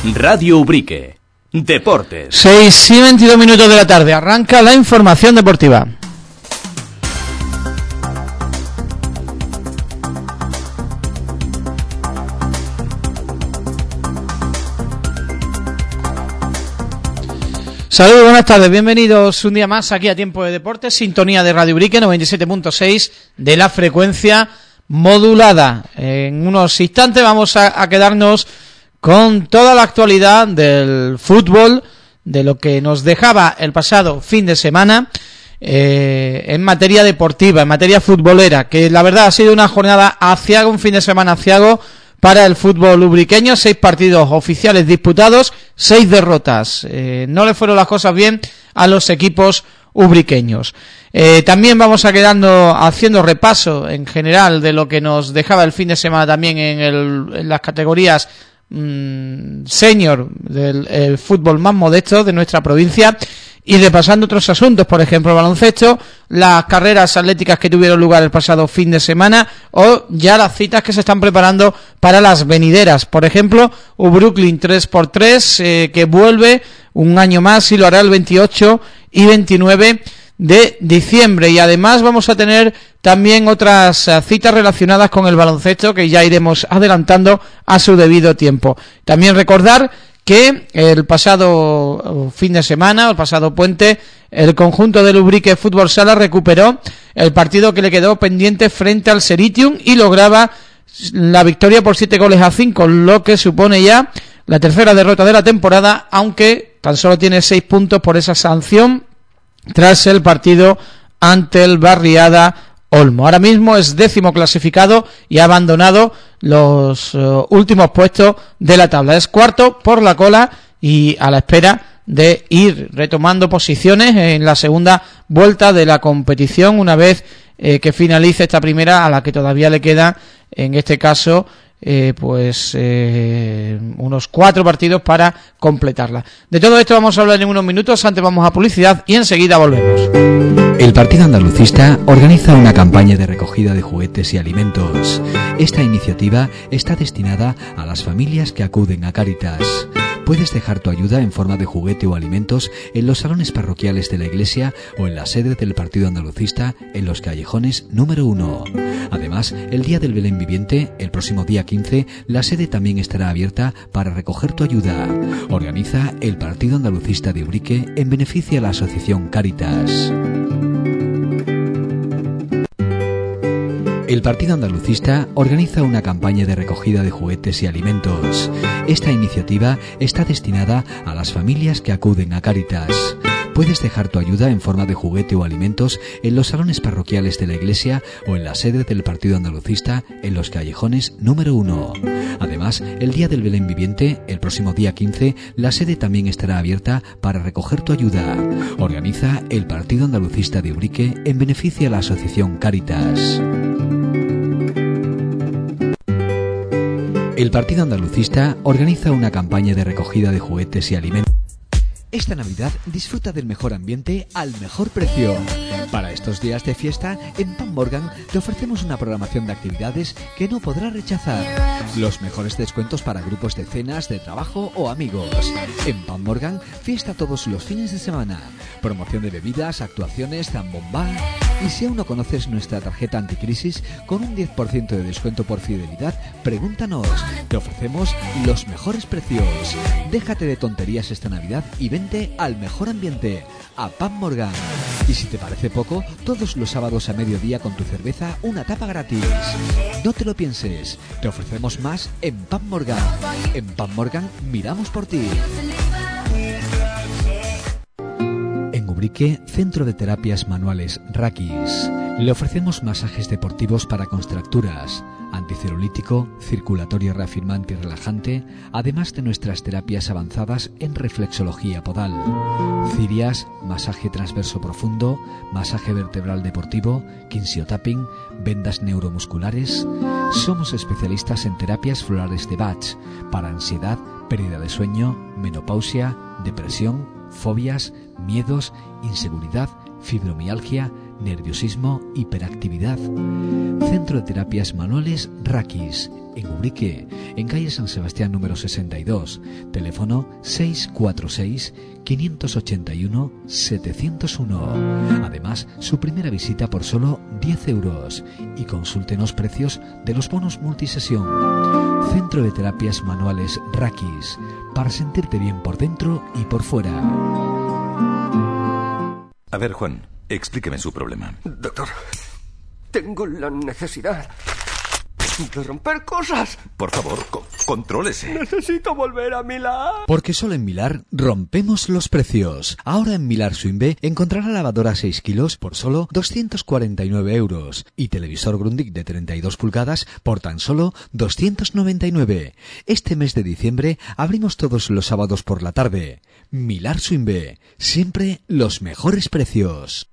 Radio Ubrique. Deportes. 6:22 de la tarde. Arranca la información deportiva. Saludos, buenas tardes, bienvenidos un día más aquí a Tiempo de Deportes, sintonía de Radio Ubrique 97.6 de la frecuencia modulada. En unos instantes vamos a quedarnos con toda la actualidad del fútbol, de lo que nos dejaba el pasado fin de semana en materia deportiva, en materia futbolera, que la verdad ha sido una jornada aciaga, un fin de semana aciago para el fútbol ubriqueño. 6 partidos oficiales disputados, 6 derrotas. No le fueron las cosas bien a los equipos ubriqueños. También vamos a quedando haciendo repaso en general de lo que nos dejaba el fin de semana también en las categorías senior del fútbol más modesto de nuestra provincia, y repasando otros asuntos, por ejemplo el baloncesto, las carreras atléticas que tuvieron lugar el pasado fin de semana, o ya las citas que se están preparando para las venideras. Por ejemplo, Brooklyn 3x3 que vuelve un año más y lo hará el 28 y 29 de diciembre, y además vamos a tener también otras citas relacionadas con el baloncesto que ya iremos adelantando a su debido tiempo. También recordar que el pasado fin de semana, el pasado puente, el conjunto del Ubrique Fútbol Sala recuperó el partido que le quedó pendiente frente al Seritium y lograba la victoria por 7-5, lo que supone ya la tercera derrota de la temporada, aunque tan solo tiene 6 puntos por esa sanción tras el partido ante el Barriada Olmo. Ahora mismo es 10º clasificado y ha abandonado los últimos puestos de la tabla. Es 4º por la cola y a la espera de ir retomando posiciones en la segunda vuelta de la competición, una vez que finalice esta primera, a la que todavía le queda, en este caso, unos 4 partidos para completarla. De todo esto vamos a hablar en unos minutos. Antes vamos a publicidad y enseguida volvemos. El Partido Andalucista organiza una campaña de recogida de juguetes y alimentos. Esta iniciativa está destinada a las familias que acuden a Cáritas. Puedes dejar tu ayuda en forma de juguete o alimentos en los salones parroquiales de la iglesia o en la sede del Partido Andalucista en los callejones número 1. Además, el día del Belén Viviente, el próximo día 15, la sede también estará abierta para recoger tu ayuda. Organiza el Partido Andalucista de Ubrique en beneficio a la asociación Cáritas. El Partido Andalucista organiza una campaña de recogida de juguetes y alimentos. Esta iniciativa está destinada a las familias que acuden a Cáritas. Puedes dejar tu ayuda en forma de juguete o alimentos en los salones parroquiales de la iglesia o en la sede del Partido Andalucista en los callejones número 1. Además, el día del Belén Viviente, el próximo día 15, la sede también estará abierta para recoger tu ayuda. Organiza el Partido Andalucista de Ubrique en beneficio a la asociación Cáritas. El Partido Andalucista organiza una campaña de recogida de juguetes y alimentos. Esta Navidad disfruta del mejor ambiente al mejor precio. Para estos días de fiesta, en Pan Morgan te ofrecemos una programación de actividades que no podrás rechazar. Los mejores descuentos para grupos de cenas, de trabajo o amigos. En Pan Morgan, fiesta todos los fines de semana. Promoción de bebidas, actuaciones, zambomba. Y si aún no conoces nuestra tarjeta anticrisis, con un 10% de descuento por fidelidad, pregúntanos. Te ofrecemos los mejores precios. Déjate de tonterías esta Navidad y vente al mejor ambiente, a Pan Morgan. Y si te parece poco, todos los sábados a mediodía con tu cerveza, una tapa gratis. No te lo pienses, te ofrecemos más en Pan Morgan. En Pan Morgan miramos por ti. En Ubrique, Centro de Terapias Manuales Rakis. Le ofrecemos masajes deportivos para contracturas, anticelulítico, circulatorio reafirmante y relajante, además de nuestras terapias avanzadas en reflexología podal, cirias, masaje transverso profundo, masaje vertebral deportivo, kinsiotapping, vendas neuromusculares. Somos especialistas en terapias florales de Bach para ansiedad, pérdida de sueño, menopausia, depresión, fobias, miedos, inseguridad, fibromialgia, nerviosismo, hiperactividad. Centro de Terapias Manuales Rakis, en Ubrique, en calle San Sebastián número 62, teléfono 646-581-701. Además, su primera visita por solo 10 euros y consúltenos precios de los bonos multisesión. Centro de Terapias Manuales Rakis, para sentirte bien por dentro y por fuera. A ver, Juan, explíqueme su problema. Doctor, tengo la necesidad de romper cosas. Por favor, contrólese. Necesito volver a Milán. Porque solo en Milar rompemos los precios. Ahora en Milar Swimbe encontrará lavadora 6 kilos por solo 249 euros y televisor Grundig de 32 pulgadas por tan solo 299. Este mes de diciembre abrimos todos los sábados por la tarde. Milar Swimbe, siempre los mejores precios.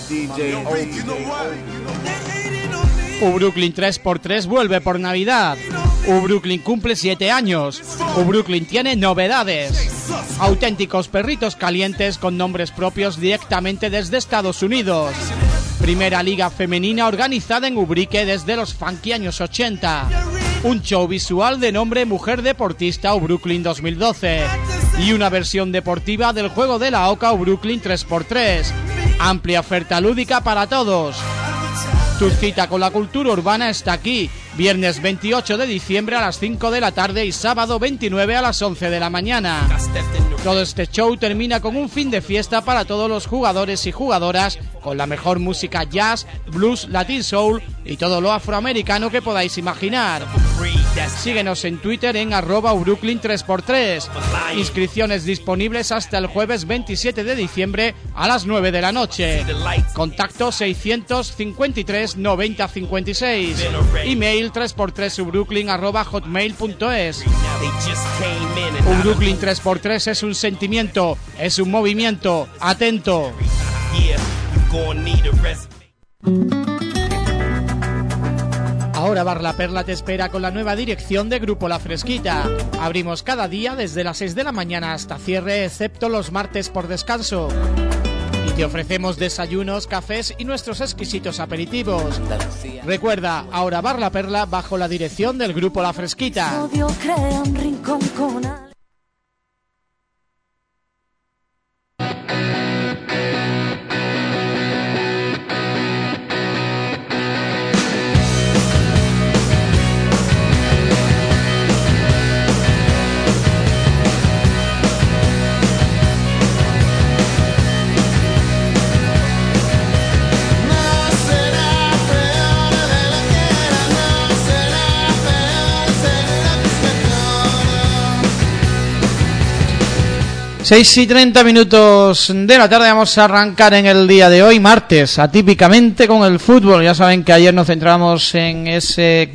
Brooklyn 3x3 vuelve por Navidad. Brooklyn cumple 7 años. Brooklyn tiene novedades. Auténticos perritos calientes con nombres propios directamente desde Estados Unidos. Primera liga femenina organizada en Ubrique desde los funky años 80. Un show visual de nombre Mujer Deportista Brooklyn 2012. Y una versión deportiva del juego de la OCA Brooklyn 3x3. Amplia oferta lúdica para todos. Tu cita con la cultura urbana está aquí, viernes 28 de diciembre a las 5 de la tarde y sábado 29 a las 11 de la mañana. Todo este show termina con un fin de fiesta para todos los jugadores y jugadoras, con la mejor música jazz, blues, latin soul y todo lo afroamericano que podáis imaginar. Síguenos en Twitter en @Brooklyn 3x3. Inscripciones disponibles hasta el jueves 27 de diciembre a las 9 de la noche. Contacto 653 90 56. Email 3x3ubrooklyn@hotmail.es. Brooklyn 3x3 es un sentimiento, es un movimiento. Atento. Ahora Bar La Perla te espera con la nueva dirección de Grupo La Fresquita. Abrimos cada día desde las 6 de la mañana hasta cierre, excepto los martes por descanso. Y te ofrecemos desayunos, cafés y nuestros exquisitos aperitivos. Recuerda, ahora Bar La Perla bajo la dirección del Grupo La Fresquita. Seis y 30 minutos de la tarde. Vamos a arrancar en el día de hoy, martes, atípicamente con el fútbol. Ya saben que ayer nos centramos en ese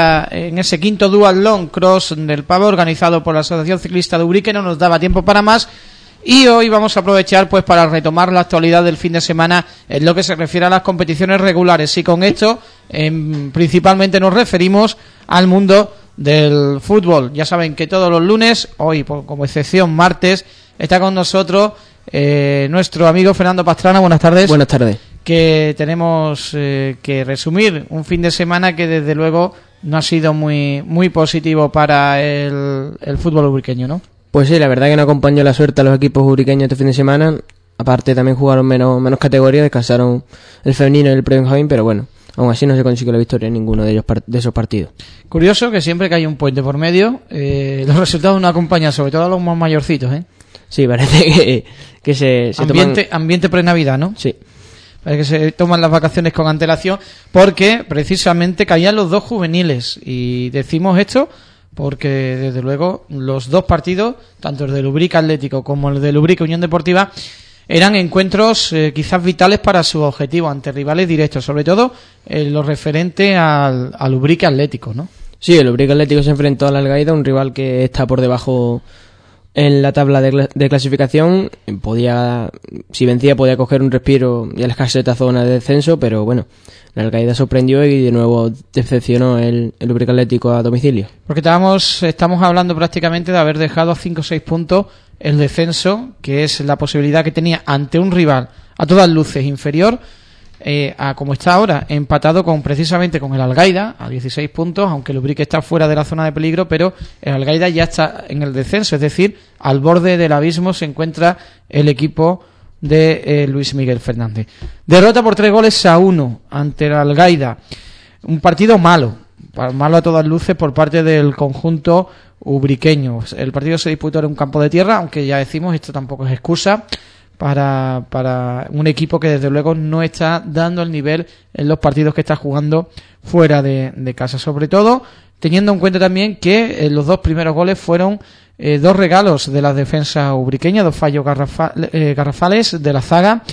quinto Dual Long Cross del Pavo organizado por la Asociación Ciclista de Ubrique. No nos daba tiempo para más y hoy vamos a aprovechar pues para retomar la actualidad del fin de semana en lo que se refiere a las competiciones regulares, y con esto principalmente nos referimos al mundo del fútbol. Ya saben que todos los lunes, hoy como excepción martes, está con nosotros nuestro amigo Fernando Pastrana. Buenas tardes. Buenas tardes. Que tenemos que resumir un fin de semana que desde luego no ha sido muy positivo para el fútbol ubriqueño, ¿no? Pues sí, la verdad que no acompañó la suerte a los equipos ubriqueños este fin de semana. Aparte también jugaron menos categorías, descansaron el femenino y el pre-benjamín, pero bueno, aún así no se consiguió la victoria en ninguno de esos partidos. Curioso que siempre que hay un puente por medio, los resultados no acompañan, sobre todo a los más mayorcitos, ¿eh? Sí, parece que se ambiente pre-Navidad, ¿no? Sí. Parece que se toman las vacaciones con antelación, porque precisamente caían los dos juveniles. Y decimos esto porque, desde luego, los dos partidos, tanto el del Ubrique Atlético como el del Ubrique Unión Deportiva, eran encuentros quizás vitales para su objetivo ante rivales directos, sobre todo lo referente al Ubrique Atlético, ¿no? Sí, el Ubrique Atlético se enfrentó al Algaida, un rival que está por debajo en la tabla de clasificación. Si vencía podía coger un respiro y alejarse de esta zona de descenso, pero bueno, la Algaida sorprendió y de nuevo decepcionó el Ubrique Atlético a domicilio. Porque estamos hablando prácticamente de haber dejado a 5 o 6 puntos el descenso, que es la posibilidad que tenía ante un rival a todas luces inferior, a como está ahora, empatado precisamente con el Algaida a 16 puntos, aunque el Ubrique está fuera de la zona de peligro, pero el Algaida ya está en el descenso, es decir, al borde del abismo se encuentra el equipo de Luis Miguel Fernández. Derrota por 3-1 ante el Algaida, un partido malo a todas luces por parte del conjunto ubriqueño. El partido se disputó en un campo de tierra, aunque ya decimos, esto tampoco es excusa para un equipo que desde luego no está dando el nivel en los partidos que está jugando fuera de casa, sobre todo teniendo en cuenta también que los dos primeros goles fueron dos regalos de la defensa ubriqueña, dos fallos garrafales de la zaga,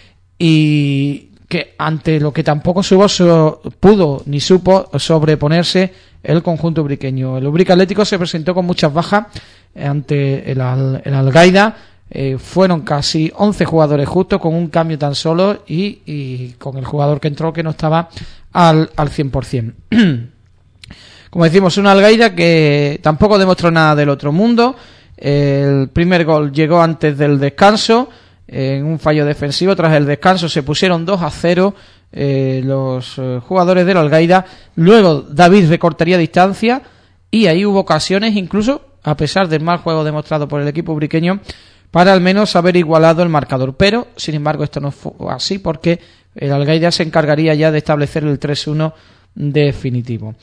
y que ante lo que tampoco pudo ni supo sobreponerse el conjunto ubriqueño. El Ubrique Atlético se presentó con muchas bajas ante el Algaida. Fueron casi 11 jugadores justos, con un cambio tan solo y con el jugador que entró que no estaba al 100%. Como decimos, un Algaida que tampoco demostró nada del otro mundo. El primer gol llegó antes del descanso, en un fallo defensivo. Tras el descanso se pusieron 2-0 los jugadores del Algaida. Luego David recortaría distancia y ahí hubo ocasiones, incluso a pesar del mal juego demostrado por el equipo ubriqueño, para al menos haber igualado el marcador. Pero, sin embargo, esto no fue así, porque el Algaida se encargaría ya de establecer el 3-1 definitivo.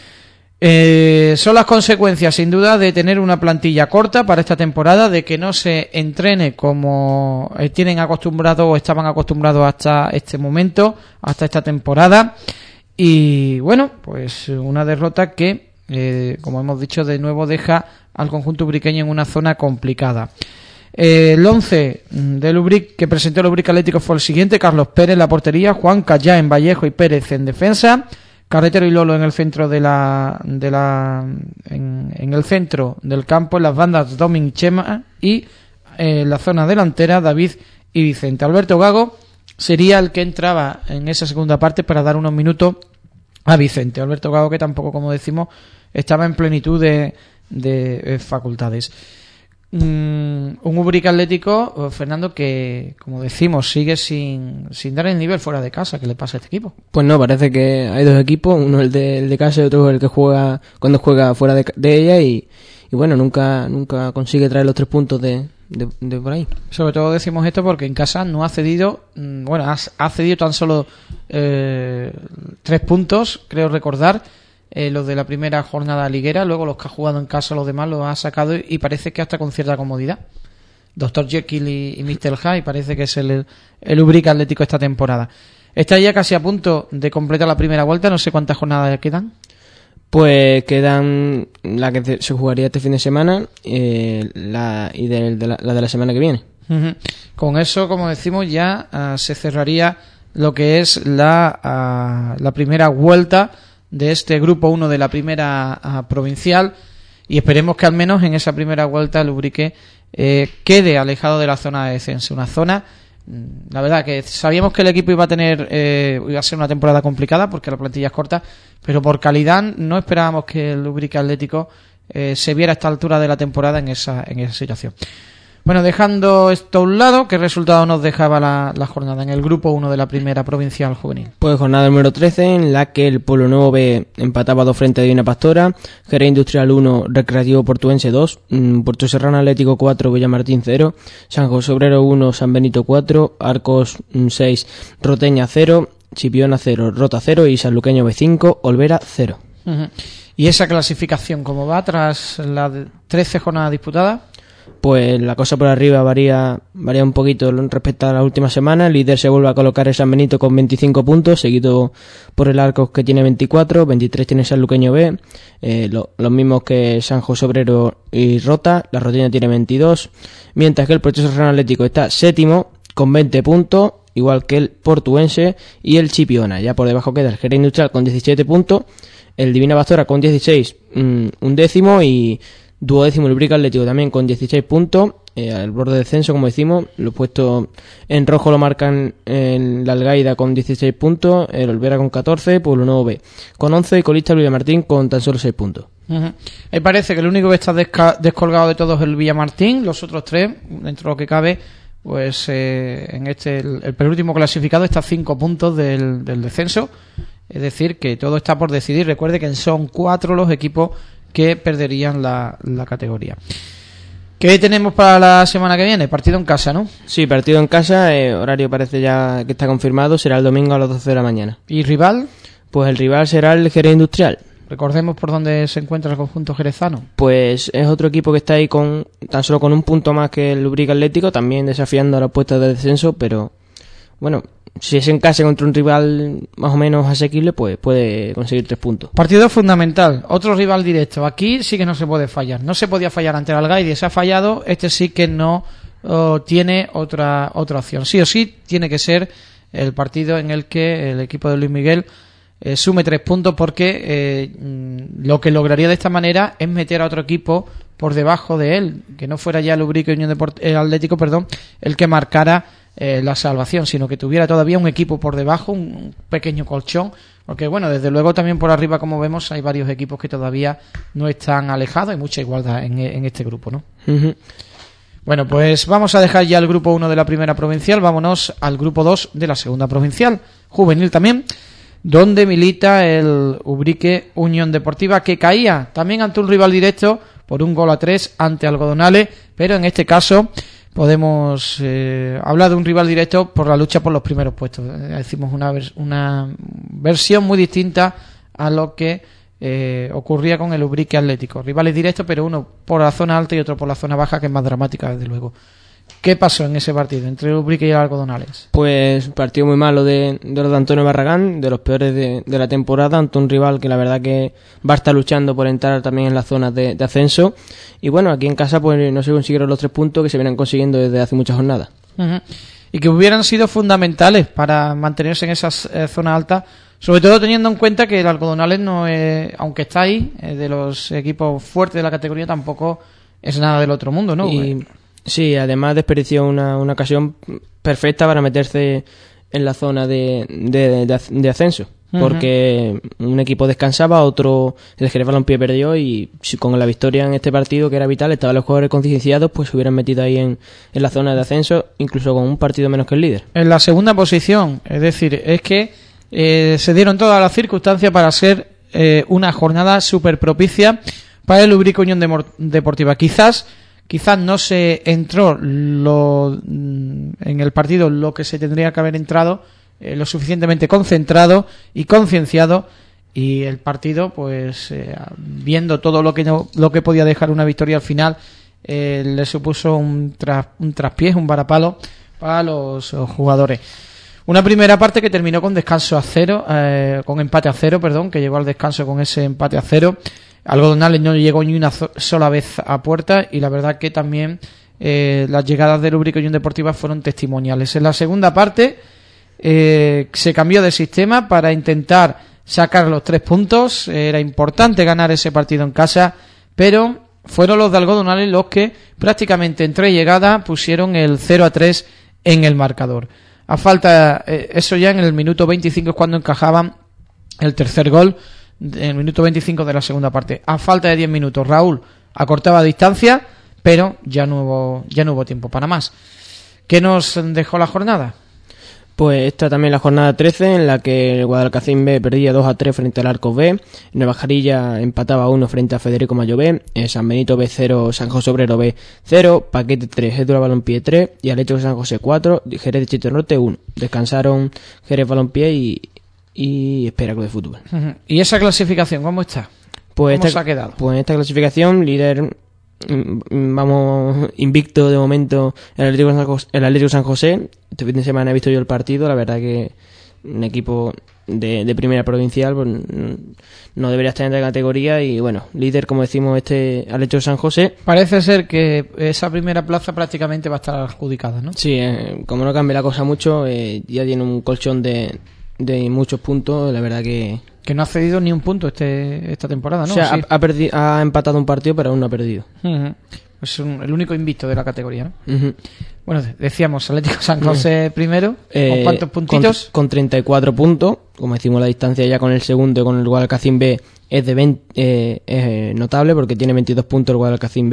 Son las consecuencias, sin duda, de tener una plantilla corta para esta temporada, de que no se entrene como tienen acostumbrado o estaban acostumbrados hasta este momento, hasta esta temporada. Y bueno, pues una derrota que, como hemos dicho, de nuevo deja al conjunto ubriqueño en una zona complicada. El 11 del Ubrique que presentó el Ubrique Atlético fue el siguiente: Carlos Pérez en la portería, Juan Callá en Vallejo y Pérez en defensa, Carretero y Lolo en el centro en el centro del campo, en las bandas Domin y Chema, y en la zona delantera David y Vicente. Alberto Gago sería el que entraba en esa segunda parte para dar unos minutos a Vicente. Alberto Gago, que tampoco, como decimos, estaba en plenitud de facultades. Un Ubrique Atlético, Fernando, que, como decimos, sigue sin dar el nivel fuera de casa. ¿Qué le pasa a este equipo? Pues no, parece que hay dos equipos, uno el de casa y otro el que juega cuando juega fuera de ella, y bueno, nunca consigue traer los 3 puntos de por ahí. Sobre todo decimos esto porque en casa no ha cedido, ha cedido tan solo 3 puntos, creo recordar, los de la primera jornada liguera. Luego los que ha jugado en casa, los demás los ha sacado, y parece que hasta con cierta comodidad. Dr. Jekyll y Mr. Hyde parece que es el Ubrique Atlético esta temporada. Está ya casi a punto de completar la primera vuelta. No sé cuántas jornadas quedan. Pues quedan la que se jugaría este fin de semana, la de la semana que viene. Uh-huh. Con eso, como decimos, ya se cerraría lo que es la primera vuelta de este grupo 1 de la primera provincial, y esperemos que al menos en esa primera vuelta el Ubrique quede alejado de la zona de descenso. Una zona, la verdad, que sabíamos que el equipo iba a ser una temporada complicada porque la plantilla es corta, pero por calidad no esperábamos que el Ubrique Atlético se viera a esta altura de la temporada en esa situación. Bueno, dejando esto a un lado, ¿qué resultado nos dejaba la jornada en el grupo 1 de la primera provincial juvenil? Pues jornada número 13, en la que el Pueblo Nuevo B empataba 2 frente a Divina Pastora, Jerez Industrial 1, Recreativo Portuense 2, Puerto Serrano Atlético 4, Villamartín 0, San José Obrero 1, San Benito 4, Arcos 6, Roteña 0, Chipiona 0, Rota 0 y Sanluqueño B5, Olvera 0. Uh-huh. ¿Y esa clasificación cómo va tras las 13 jornadas disputadas? Pues la cosa por arriba varía un poquito respecto a la última semana. El líder se vuelve a colocar el San Benito con 25 puntos, seguido por el Arcos, que tiene 24, 23 tiene Sanluqueño B, los mismos que San José Obrero y Rota. La Roteña tiene 22, mientras que el Puerto Serrano Atlético está séptimo con 20 puntos, igual que el Portuense y el Chipiona. Ya por debajo queda el Jerez Industrial con 17 puntos, el Divina Pastora con 16, un décimo, y duodécimo el Ubrique Atlético también con 16 puntos, al borde de descenso, como decimos. Lo puesto en rojo lo marcan en la Algaida con 16 puntos, el Olvera con 14, Pueblo Nuevo B con 11 y colista el Villamartín con tan solo 6 puntos. Uh-huh. Ahí parece que el único que está descolgado de todos es el Villamartín. Los otros 3, dentro de lo que cabe, pues en el penúltimo clasificado está a 5 puntos del descenso. Es decir, que todo está por decidir. Recuerde que son 4 los equipos que perderían la categoría. ¿Qué tenemos para la semana que viene? Partido en casa, ¿no? Sí, partido en casa, horario parece ya que está confirmado, será el domingo a las 12 de la mañana. ¿Y rival? Pues el rival será el Jerez Industrial. Recordemos por dónde se encuentra el conjunto jerezano. Pues es otro equipo que está ahí tan solo con un punto más que el Lubrica Atlético, también desafiando a la puesta de descenso, pero bueno, si es en casa contra un rival más o menos asequible, pues puede conseguir 3 puntos. Partido fundamental, otro rival directo. Aquí sí que no se puede fallar. No se podía fallar ante el Algaide, se ha fallado. Este sí que no tiene otra opción. Sí o sí tiene que ser el partido en el que el equipo de Luis Miguel sume 3 puntos, porque lo que lograría de esta manera es meter a otro equipo por debajo de él, que no fuera ya el Lubrica Atlético, el que marcara la salvación, sino que tuviera todavía un equipo por debajo, un pequeño colchón, porque bueno, desde luego también por arriba, como vemos, hay varios equipos que todavía no están alejados, hay mucha igualdad en este grupo, ¿no? Uh-huh. Bueno, pues vamos a dejar ya el grupo 1 de la primera provincial, vámonos al grupo 2 de la segunda provincial, juvenil también, donde milita el Ubrique Unión Deportiva, que caía también ante un rival directo por 1-3 ante Algodonales, pero en este caso podemos hablar de un rival directo por la lucha por los primeros puestos. Decimos una versión muy distinta a lo que ocurría con el Ubrique Atlético. Rivales directos, pero uno por la zona alta y otro por la zona baja, que es más dramática, desde luego. ¿Qué pasó en ese partido entre el Ubrique y el Algodonales? Pues partido muy malo de los de Antonio Barragán, de los peores de la temporada, ante un rival que la verdad que va a estar luchando por entrar también en las zonas de ascenso. Y bueno, aquí en casa pues no se consiguieron los 3 puntos que se vienen consiguiendo desde hace muchas jornadas. Uh-huh. Y que hubieran sido fundamentales para mantenerse en esas zonas altas, sobre todo teniendo en cuenta que el Algodonales no es, aunque está ahí, de los equipos fuertes de la categoría, tampoco es nada del otro mundo, ¿no? Sí, además desperdició una ocasión perfecta para meterse en la zona de ascenso, porque un equipo descansaba, otro, el Jerez Balompié perdió, y con la victoria en este partido, que era vital, estaban los jugadores concienciados, pues se hubieran metido ahí en la zona de ascenso, incluso con un partido menos que el líder. En la segunda posición, es decir, es que se dieron todas las circunstancias para ser una jornada súper propicia para el Ubrique Unión Deportiva. Quizás no se entró en el partido lo que se tendría que haber entrado, lo suficientemente concentrado y concienciado, y el partido, pues viendo todo lo que podía dejar una victoria al final, le supuso un traspiés, un varapalo para los jugadores. Una primera parte que terminó con descanso a 0, con empate a 0, que llegó al descanso con ese empate a 0. Algodonales no llegó ni una sola vez a puerta, y la verdad que también las llegadas del Ubrique Unión Deportiva fueron testimoniales. En la segunda parte se cambió de sistema para intentar sacar los 3 puntos. Era importante ganar ese partido en casa, pero fueron los de Algodonales los que prácticamente en 3 llegadas pusieron el 0-3 en el marcador. A falta, eso ya en el minuto 25 es cuando encajaban el tercer gol, en el minuto 25 de la segunda parte. A falta de 10 minutos, Raúl acortaba distancia, pero ya no hubo tiempo para más. ¿Qué nos dejó la jornada? Pues esta también la jornada 13, en la que el Guadalcacín B perdía 2-3 frente al Arcos B, Navajarilla empataba 1 frente a Federico Mayo B, San Benito B 0, San José Obrero B 0, Paquete 3, Edura Balompié 3 y Atlético San José 4, Jerez de Chicho Norte 1. Descansaron Jerez Balompié y Espera de Fútbol. Uh-huh. ¿Y esa clasificación cómo está? ¿Cómo se ha quedado? Pues en esta clasificación, líder, vamos invicto de momento el Atlético San José. Este fin de semana he visto yo el partido, la verdad que un equipo de primera provincial pues, no debería estar en la categoría, y bueno, líder, como decimos, este Atlético San José. Parece ser que esa primera plaza prácticamente va a estar adjudicada, ¿no? Sí, como no cambia la cosa mucho, ya tiene un colchón de muchos puntos, la verdad que no ha cedido ni un punto esta temporada, ¿no? O sea, sí. ha empatado un partido, pero aún no ha perdido. Uh-huh. Es el único invicto de la categoría, ¿no? Uh-huh. Bueno, decíamos Atlético San José primero, ¿con cuántos puntitos? Con 34 puntos, como decimos, la distancia ya con el segundo y con el Guadalcacín B es de 20, es notable, porque tiene 22 puntos el Guadalcacín B.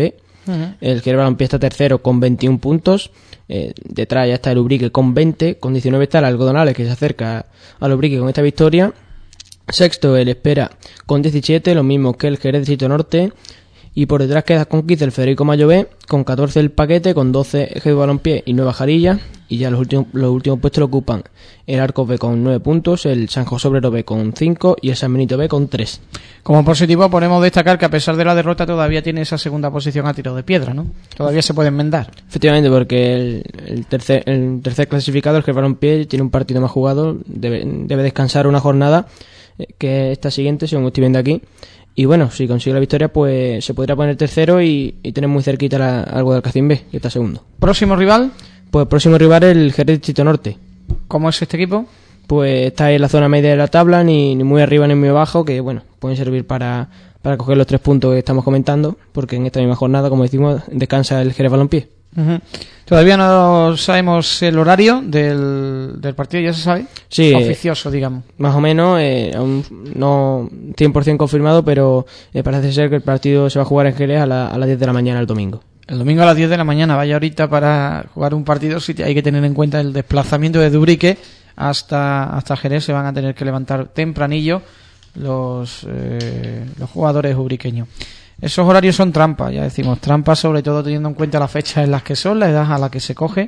El Jerez Balompié está tercero con 21 puntos. Detrás ya está el Ubrique con 20. Con 19 está el Algodonales, que se acerca al Ubrique con esta victoria. Sexto el Espera con 17, lo mismo que el Jerez Distrito Norte. Y por detrás queda con 15 el Federico Mayové, con 14 el Paquete, con 12 el Jerez Balompié y Nueva Jarilla. Y ya los últimos puestos lo ocupan el Arcos B con 9 puntos, el San José Obrero B con 5 y el San Benito B con 3. Como positivo podemos destacar que a pesar de la derrota todavía tiene esa segunda posición a tiro de piedra, ¿no? Todavía se puede enmendar. Efectivamente, porque el tercer clasificado, el Jerez Balompié, tiene un partido más jugado, debe descansar una jornada, que esta siguiente, según estoy viendo aquí. Y bueno, si consigue la victoria, pues se podría poner tercero y tener muy cerquita algo del Alcacín B, que está segundo. ¿Próximo rival? Pues el próximo rival es el Jerez Distrito Norte. ¿Cómo es este equipo? Pues está en la zona media de la tabla, ni muy arriba ni muy abajo, que bueno, pueden servir para coger los 3 puntos que estamos comentando, porque en esta misma jornada, como decimos, descansa el Jerez Balompié. Uh-huh. Todavía no sabemos el horario del partido, ¿ya se sabe? Sí. Oficioso, digamos. Más o menos, aún no 100% confirmado, pero parece ser que el partido se va a jugar en Jerez a las 10 de la mañana el domingo. El domingo a las 10 de la mañana, vaya ahorita para jugar un partido, si hay que tener en cuenta el desplazamiento de Ubrique hasta Jerez, se van a tener que levantar tempranillo los jugadores ubriqueños. Esos horarios son trampas, ya decimos, trampas sobre todo teniendo en cuenta las fechas en las que son, la edad a la que se coge,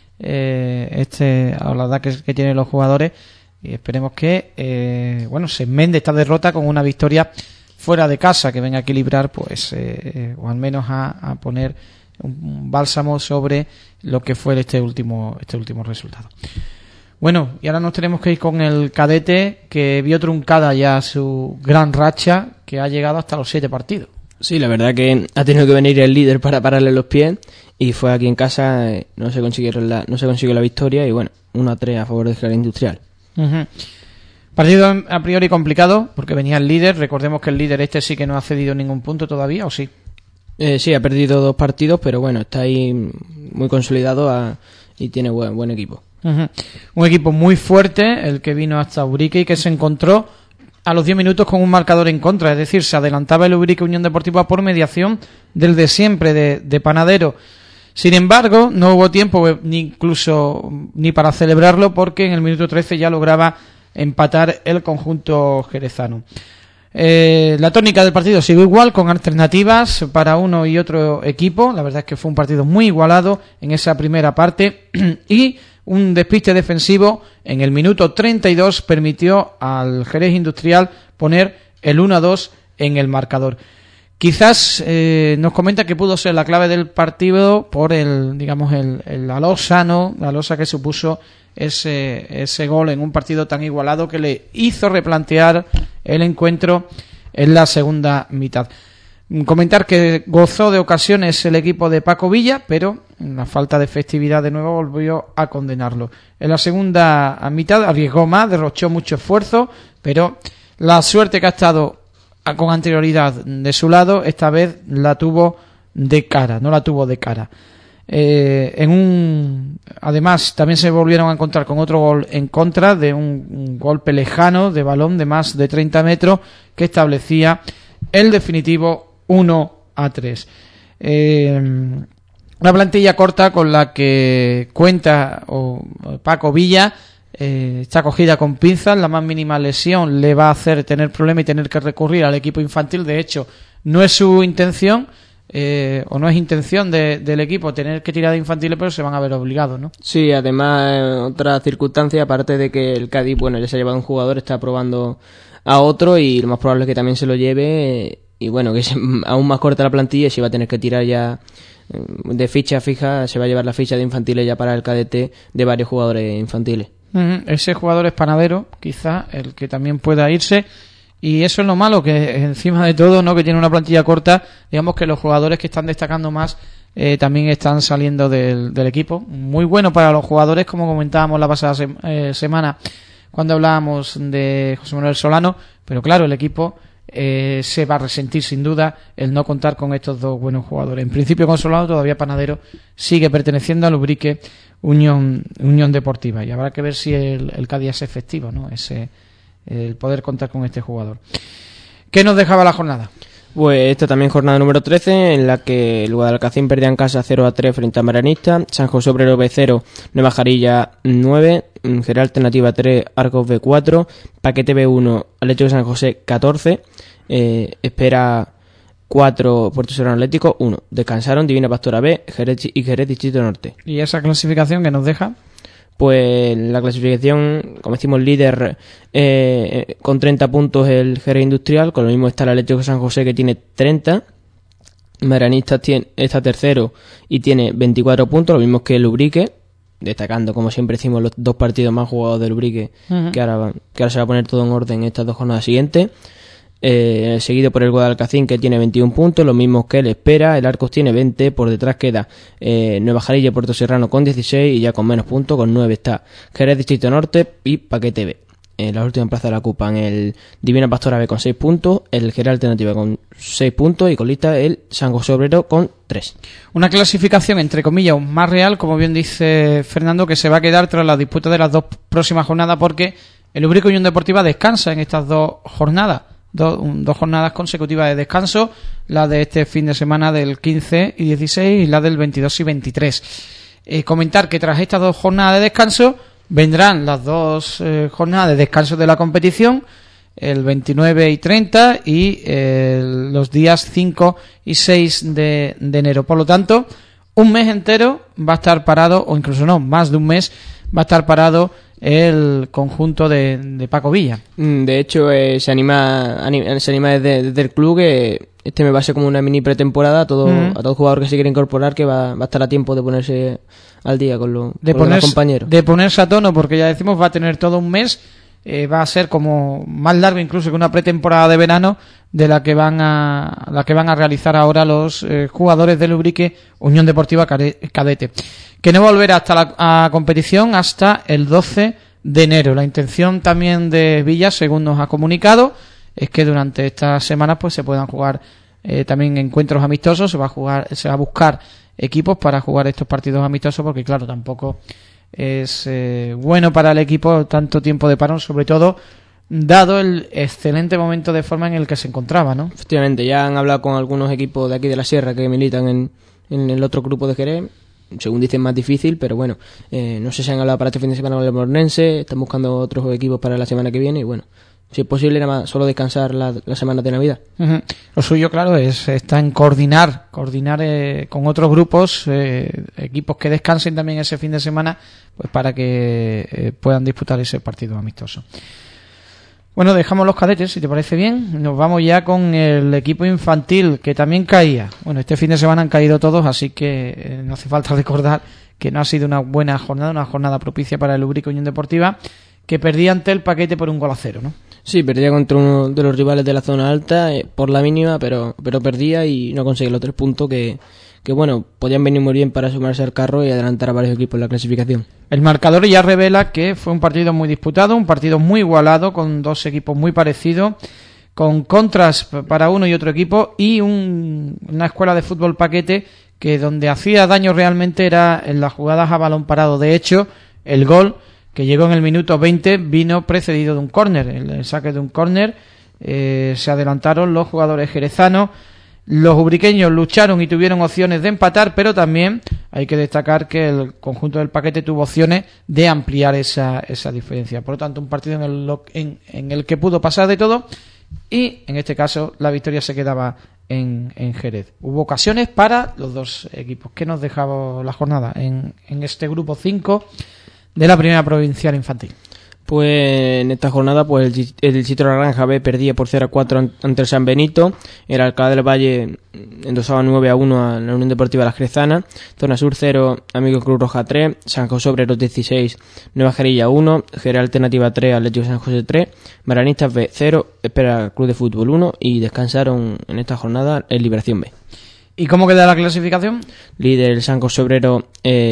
a la edad que tienen los jugadores, y esperemos que se enmende esta derrota con una victoria fuera de casa que venga a equilibrar, pues o al menos a poner un bálsamo sobre lo que fue este último resultado. Bueno, y ahora nos tenemos que ir con el Cadete, que vio truncada ya su gran racha, que ha llegado hasta los 7 partidos. Sí, la verdad que ha tenido que venir el líder para pararle los pies, y fue aquí en casa, no se consiguió la victoria, y bueno, 1-3 a favor del Jerez Industrial. Uh-huh. Partido a priori complicado, porque venía el líder. Recordemos que el líder sí que no ha cedido ningún punto todavía, ¿o sí? Sí, ha perdido 2 partidos, pero bueno, está ahí muy consolidado y tiene buen equipo. Uh-huh. Un equipo muy fuerte, el que vino hasta Ubrique y que se encontró a los 10 minutos con un marcador en contra, es decir, se adelantaba el Ubrique Unión Deportiva por mediación del de siempre, de Panadero. Sin embargo, no hubo tiempo ni para celebrarlo, porque en el minuto 13 ya lograba empatar el conjunto jerezano. La tónica del partido sigue igual, con alternativas para uno y otro equipo. La verdad es que fue un partido muy igualado en esa primera parte, y un despiste defensivo en el minuto 32 permitió al Jerez Industrial poner el 1-2 en el marcador. Quizás nos comenta que pudo ser la clave del partido por la losa que supuso ese gol en un partido tan igualado, que le hizo replantear el encuentro en la segunda mitad. Comentar que gozó de ocasiones el equipo de Paco Villa, pero la falta de efectividad de nuevo volvió a condenarlo. En la segunda mitad arriesgó más, derrochó mucho esfuerzo, pero la suerte que ha estado con anterioridad de su lado, esta vez no la tuvo de cara. Además, también se volvieron a encontrar con otro gol en contra, de un golpe lejano de balón de más de 30 metros que establecía el definitivo 1-3. Una plantilla corta con la que cuenta Paco Villa está cogida con pinzas. La más mínima lesión le va a hacer tener problemas y tener que recurrir al equipo infantil. De hecho, no es su intención o no es intención del equipo tener que tirar de infantiles, pero se van a ver obligados, ¿no? Sí, además otra circunstancia, aparte de que el Cádiz, ya se ha llevado un jugador, está probando a otro, y lo más probable es que también se lo lleve, y bueno, que es aún más corta la plantilla, y se va a tener que tirar ya de ficha fija, se va a llevar la ficha de infantiles ya para el cadete de varios jugadores infantiles. Ese jugador es Panadero, quizá el que también pueda irse, y eso es lo malo, que encima de todo, no, que tiene una plantilla corta, digamos que los jugadores que están destacando más también están saliendo del equipo. Muy bueno para los jugadores, como comentábamos la pasada semana cuando hablábamos de José Manuel Solano, pero claro, el equipo se va a resentir sin duda el no contar con estos dos buenos jugadores. En principio con Solano, todavía Panadero sigue perteneciendo al Ubrique Unión Deportiva, y habrá que ver si el Cádiz es efectivo, ¿no? El poder contar con este jugador. ¿Qué nos dejaba la jornada? Pues esta también jornada número 13, en la que el Guadalcacín perdía en casa 0-3 frente a Marianista, San José Obrero B0, Nueva Jarilla 9, General Alternativa 3, Arcos B4, Paquete B1, Atlético de San José 14, Espera 4, Puerto Serrano Atlético 1. Descansaron Divina Pastora B y Jerez Distrito Norte. ¿Y esa clasificación que nos deja? Pues la clasificación, como decimos, líder con 30 puntos el Jerez Industrial, con lo mismo está el Atlético de San José que tiene 30, Marianistas está tercero y tiene 24 puntos, lo mismo que el Ubrique, destacando como siempre decimos los 2 partidos más jugados del Ubrique, que ahora se va a poner todo en orden en estas 2 jornadas siguientes. Seguido por el Guadalcacín que tiene 21 puntos, lo mismo que el Espera, el Arcos tiene 20, por detrás queda Nueva Jarilla y Puerto Serrano con 16 y ya con menos puntos, con 9 está Jerez Distrito Norte y Paquete B. En la última plaza la ocupan el Divina Pastora B con 6 puntos, el General Alternativa con 6 puntos y con lista el San José Obrero con 3. Una clasificación entre comillas más real, como bien dice Fernando, que se va a quedar tras la disputa de las 2 próximas jornadas, porque el Ubrique Unión Deportiva descansa en estas 2 jornadas. 2 jornadas consecutivas de descanso, la de este fin de semana del 15 y 16 y la del 22 y 23. Comentar que tras estas 2 jornadas de descanso vendrán las 2 jornadas de descanso de la competición, el 29 y 30 y los días 5 y 6 de enero. Por lo tanto, un mes entero va a estar parado, o incluso no, más de un mes va a estar parado el conjunto de Paco Villa. De hecho, se anima desde el club que este me va a ser como una mini pretemporada a todo jugador que se quiera incorporar, que va a estar a tiempo de ponerse al día con los compañeros. De ponerse a tono, porque ya decimos, va a tener todo un mes, va a ser como más largo incluso que una pretemporada de verano de la que van a realizar ahora los jugadores del Ubrique Unión Deportiva Cadete, que no volverá hasta la competición hasta el 12 de enero. La intención también de Villa, según nos ha comunicado, es que durante estas semanas pues se puedan jugar también encuentros amistosos, se va a buscar equipos para jugar estos partidos amistosos, porque claro, tampoco es bueno para el equipo tanto tiempo de parón, sobre todo dado el excelente momento de forma en el que se encontraba, ¿no? Efectivamente, ya han hablado con algunos equipos de aquí de la Sierra que militan en el otro grupo de Jerez. Según dicen, más difícil, pero bueno, no sé si han hablado para este fin de semana con el Mornense, están buscando otros equipos para la semana que viene y bueno, si es posible nada más solo descansar las semanas de Navidad. Lo suyo, claro, está en coordinar con otros grupos, equipos que descansen también ese fin de semana, pues para que puedan disputar ese partido amistoso. Bueno, dejamos los cadetes, si te parece bien. Nos vamos ya con el equipo infantil, que también caía. Bueno, este fin de semana han caído todos, así que no hace falta recordar que no ha sido una buena jornada, una jornada propicia para el Ubrique Unión Deportiva, que perdía ante el Paquete por 1-0, ¿no? Sí, perdía contra uno de los rivales de la zona alta, por la mínima, pero perdía y no conseguía los 3 puntos que bueno, podían venir muy bien para sumarse al carro y adelantar a varios equipos en la clasificación. El marcador ya revela que fue un partido muy disputado, un partido muy igualado, con 2 equipos muy parecidos, con contras para uno y otro equipo, y una escuela de fútbol Paquete que donde hacía daño realmente era en las jugadas a balón parado. De hecho, el gol que llegó en el minuto 20 vino precedido de un córner, el saque de un córner. Se adelantaron los jugadores jerezanos. Los ubriqueños lucharon y tuvieron opciones de empatar, pero también hay que destacar que el conjunto del Paquete tuvo opciones de ampliar esa diferencia. Por lo tanto, un partido en el que pudo pasar de todo y, en este caso, la victoria se quedaba en Jerez. Hubo ocasiones para los 2 equipos. ¿Qué nos dejaba la jornada en este grupo 5 de la primera provincial infantil? Pues en esta jornada pues el Distrito de la Granja B perdía por 0-4 ante el San Benito, el Alcalá del Valle endosaba 9-1 a la Unión Deportiva Las Crezanas, Zona Sur 0, Amigos Cruz Roja 3, San José Obreros 16, Nueva Jarilla 1, General Alternativa 3, Atlético San José 3, Marianistas B 0, Espera Club de Fútbol 1 y descansaron en esta jornada el Liberación B. ¿Y cómo queda la clasificación? Líder el San José Obrero,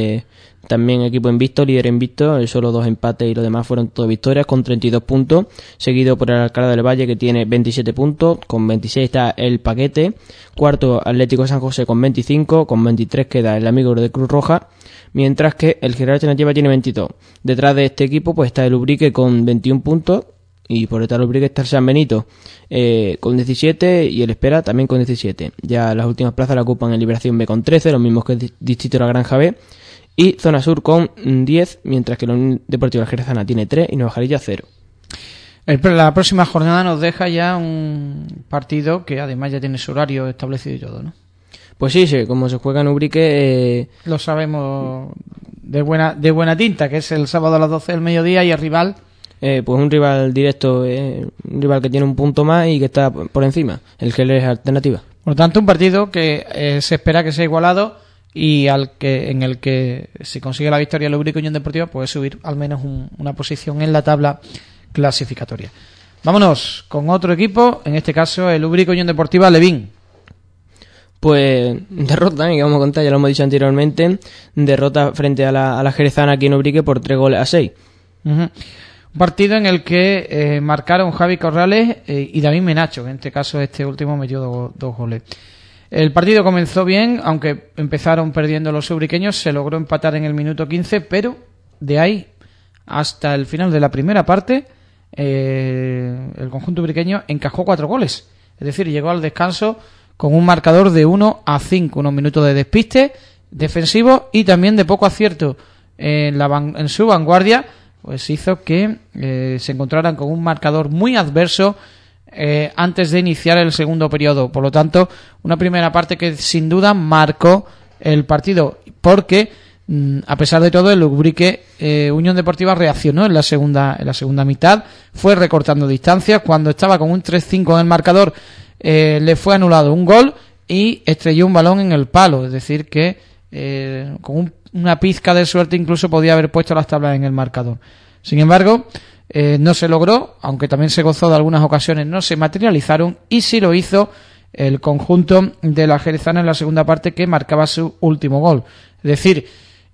también equipo invicto, líder invicto, solo 2 empates y los demás fueron todas victorias con 32 puntos, seguido por el Alcalá del Valle que tiene 27 puntos, con 26 está el Paquete, cuarto Atlético San José con 25, con 23 queda el Amigo de Cruz Roja, mientras que el General Alternativa tiene 22. Detrás de este equipo pues está el Ubrique con 21 puntos, y por detrás del Ubrique está el San Benito con 17 y el Espera también con 17. Ya las últimas plazas la ocupan el Liberación B con 13, los mismos que el Distrito de la Granja B, y Zona Sur con 10, mientras que la Unión Deportiva Jerezana tiene 3 y Nueva Jarilla 0. La próxima jornada nos deja ya un partido que además ya tiene su horario establecido y todo, ¿no? Pues sí, como se juega en Ubrique... Lo sabemos de buena tinta, que es el sábado a las 12 del mediodía, y el rival... pues un rival directo, un rival que tiene un punto más y que está por encima, el Jerez Alternativa. Por lo tanto, un partido que se espera que sea igualado y en el que si consigue la victoria el Ubrique Unión Deportiva puede subir al menos una posición en la tabla clasificatoria. Vámonos con otro equipo, en este caso el Ubrique Unión Deportiva Levín. Pues derrota, que vamos a contar, ya lo hemos dicho anteriormente, derrota frente a la Jerezana aquí en Ubrique por 3-6. Uh-huh. Un partido en el que marcaron Javi Corrales y David Menacho, que en este caso este último metió dos goles. El partido comenzó bien, aunque empezaron perdiendo los ubriqueños, se logró empatar en el minuto 15, pero de ahí hasta el final de la primera parte el conjunto ubriqueño encajó 4 goles, es decir, llegó al descanso con un marcador de 1-5, unos minutos de despiste defensivo y también de poco acierto en su vanguardia, pues hizo que se encontraran con un marcador muy adverso antes de iniciar el segundo periodo. Por lo tanto, una primera parte que sin duda marcó el partido, porque a pesar de todo el Ubrique Unión Deportiva reaccionó en la segunda mitad, fue recortando distancias. Cuando estaba con un 3-5 en el marcador, le fue anulado un gol y estrelló un balón en el palo, es decir que con una pizca de suerte incluso podía haber puesto las tablas en el marcador. Sin embargo, no se logró, aunque también se gozó de algunas ocasiones, no se materializaron, y sí lo hizo el conjunto de la Jerezana en la segunda parte, que marcaba su último gol. Es decir,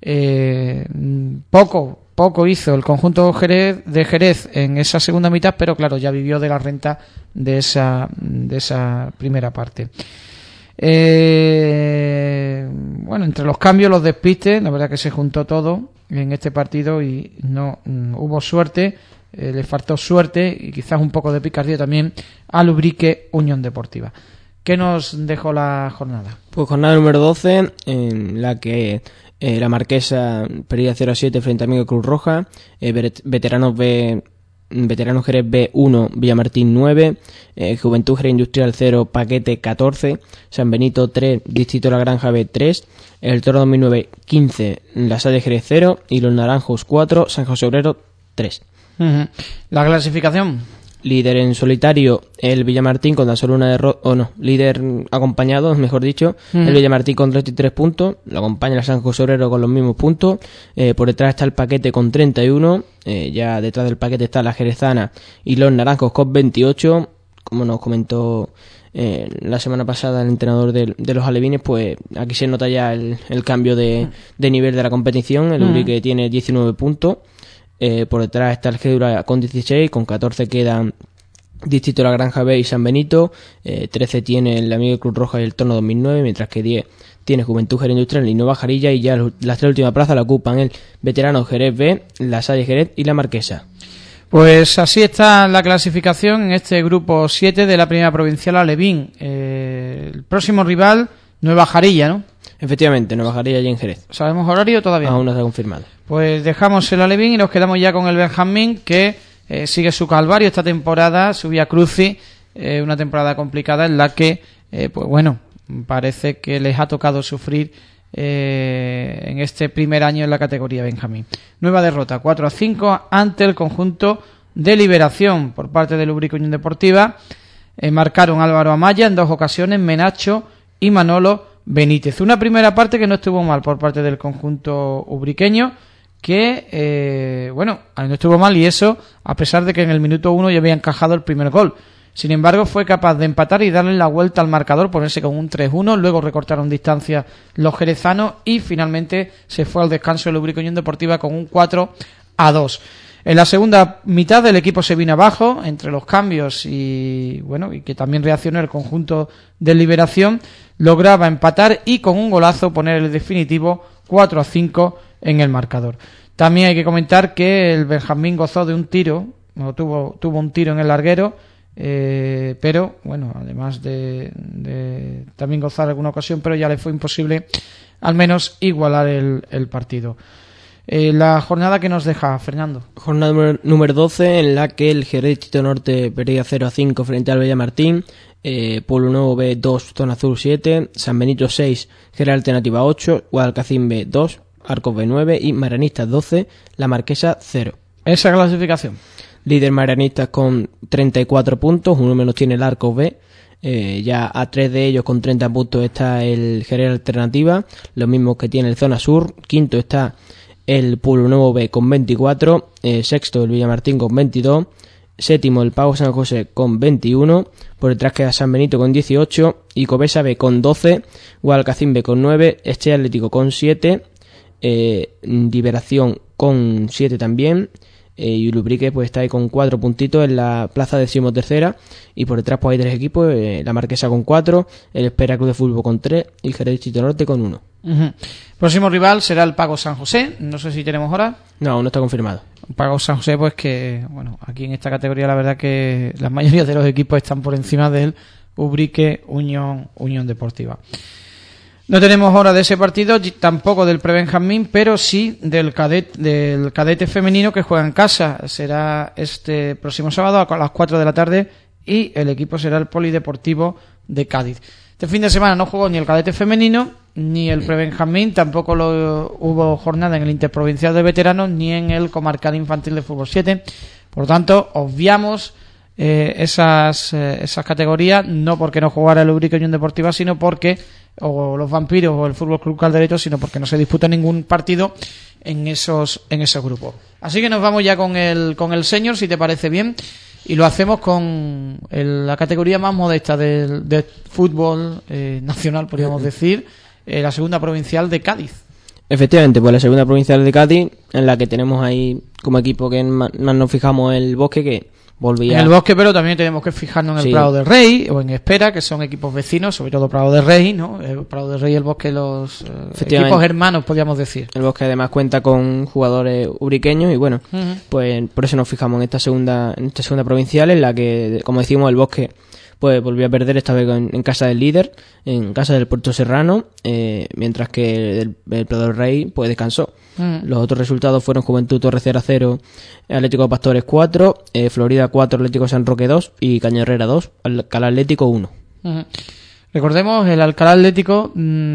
poco hizo el conjunto de Jerez en esa segunda mitad, pero claro, ya vivió de la renta de esa primera parte. Bueno, entre los cambios, los despistes, la verdad que se juntó todo en este partido y no hubo suerte, le faltó suerte y quizás un poco de picardía también al Ubrique Unión Deportiva. ¿Qué nos dejó la jornada? Pues jornada número 12, en la que la Marquesa perdía 0-7 frente a Amigo Cruz Roja, Veteranos Jerez B 1, Villamartín 9, Juventud Jerez Industrial 0, Paquete 14, San Benito 3, Distrito de la Granja B 3, el Toro 2009 15, La Salle Jerez 0 y Los Naranjos 4, San José Obrero 3. Uh-huh. La clasificación. Líder en solitario el Villamartín con tan solo una derrota, líder acompañado, mejor dicho, el Villamartín con 33 puntos, lo acompaña el San José Obrero con los mismos puntos, por detrás está el Paquete con 31, ya detrás del Paquete está la Jerezana y los Naranjos con 28, como nos comentó la semana pasada el entrenador de los alevines, pues aquí se nota ya el cambio de nivel de la competición. El Ubrique tiene 19 puntos. Por detrás está el Gédura con 16, con 14 quedan Distrito de la Granja B y San Benito, 13 tiene el Amigo Cruz Roja y el Torno 2009, mientras que 10 tiene Juventud Jerez Industrial y Nueva Jarilla, y ya las 3 últimas plazas la ocupan el Veterano Jerez B, La Salle Jerez y la Marquesa. Pues así está la clasificación en este grupo 7 de la primera provincial Alevín. El próximo rival, Nueva Jarilla, ¿no? Efectivamente, Nueva Jarilla y en Jerez. ¿Sabemos horario todavía? Aún no está confirmado. Pues dejamos el Alevín y nos quedamos ya con el Benjamín, que sigue su calvario esta temporada, su Vía Crucis, una temporada complicada en la que, pues bueno, parece que les ha tocado sufrir en este primer año en la categoría Benjamín. Nueva derrota, 4-5 ante el conjunto de Liberación por parte del Ubrique Unión Deportiva. Marcaron Álvaro Amaya en 2 ocasiones, Menacho y Manolo Benítez. Una primera parte que no estuvo mal por parte del conjunto ubriqueño, que no estuvo mal, y eso a pesar de que en el minuto 1 ya había encajado el primer gol. Sin embargo, fue capaz de empatar y darle la vuelta al marcador, ponerse con un 3-1, luego recortaron distancia los jerezanos y finalmente se fue al descanso el Ubrique Unión Deportiva con un 4-2. En la segunda mitad el equipo se vino abajo entre los cambios y que también reaccionó el conjunto de Liberación, lograba empatar y con un golazo poner el definitivo 4-5 en el marcador. También hay que comentar que el Benjamín gozó de un tiro tuvo un tiro en el larguero, pero bueno, además de también gozar alguna ocasión, pero ya le fue imposible al menos igualar el partido. La jornada que nos deja, Fernando. Jornada número 12, en la que el Jerez Distrito Norte perdía 0-5 frente al Bellamartín, Pueblo Nuevo B 2, Zona Azul 7, San Benito 6, Jerez Alternativa 8, Guadalcacín B 2, Arcos B 9 y Marianistas 12, La Marquesa 0. Esa clasificación. Líder Marianistas con 34 puntos, uno menos tiene el Arcos B. Ya a 3 de ellos con 30 puntos está el Jerez Alternativa, lo mismo que tiene el Zona Sur. Quinto está el Pueblo Nuevo B con 24, sexto el Villamartín con 22, séptimo el Pago San José con 21, por detrás queda San Benito con 18, y Covesa B con 12, Guadalcacín B con 9, Este Atlético con 7, Liberación con 7 también, y Urubrique pues está ahí con 4 puntitos en la plaza 13ª, y por detrás pues hay 3 equipos, la Marquesa con 4, el Espera Club de Fútbol con 3 y el Jerez Distrito Norte con 1. Próximo rival será el Pago San José, no sé si tenemos hora. No, aún no está confirmado. Pago San José, pues que bueno, aquí en esta categoría la verdad que la mayoría de los equipos están por encima del Ubrique Unión Deportiva. No tenemos hora de ese partido, tampoco del Prebenjamín, pero sí del cadete femenino que juega en casa. Será este próximo sábado a las 4 de la tarde y el equipo será el Polideportivo de Cádiz. Este fin de semana no jugó ni el cadete femenino ni el Prebenjamín, tampoco hubo jornada en el Interprovincial de Veteranos ni en el Comarcal Infantil de Fútbol 7. Por lo tanto, obviamos esas categorías, no porque no jugara el Ubrique Unión Deportiva, sino porque, o los Vampiros o el Fútbol Club Calderito, sino porque no se disputa ningún partido en esos grupos. Así que nos vamos ya con el senior, si te parece bien, y lo hacemos con la categoría más modesta del fútbol nacional, podríamos decir, la segunda provincial de Cádiz. Efectivamente, pues la segunda provincial de Cádiz, en la que tenemos ahí como equipo que más nos fijamos el Bosque, que volvía... En el Bosque, pero también tenemos que fijarnos en el Prado del Rey o en Espera, que son equipos vecinos, sobre todo Prado del Rey, ¿no? El Prado del Rey y el Bosque, los equipos hermanos, podríamos decir. El Bosque además cuenta con jugadores ubriqueños y bueno, pues por eso nos fijamos en esta segunda provincial, en la que, como decimos, el Bosque pues volvió a perder, esta vez en casa del líder, en casa del Puerto Serrano, mientras que el Prado del Rey pues descansó. Los otros resultados fueron Juventud Torre 0-0, Atlético de Pastores 4, Florida 4, Atlético San Roque 2 y Caña Herrera 2, Alcalá Atlético 1. Recordemos, el Alcalá Atlético,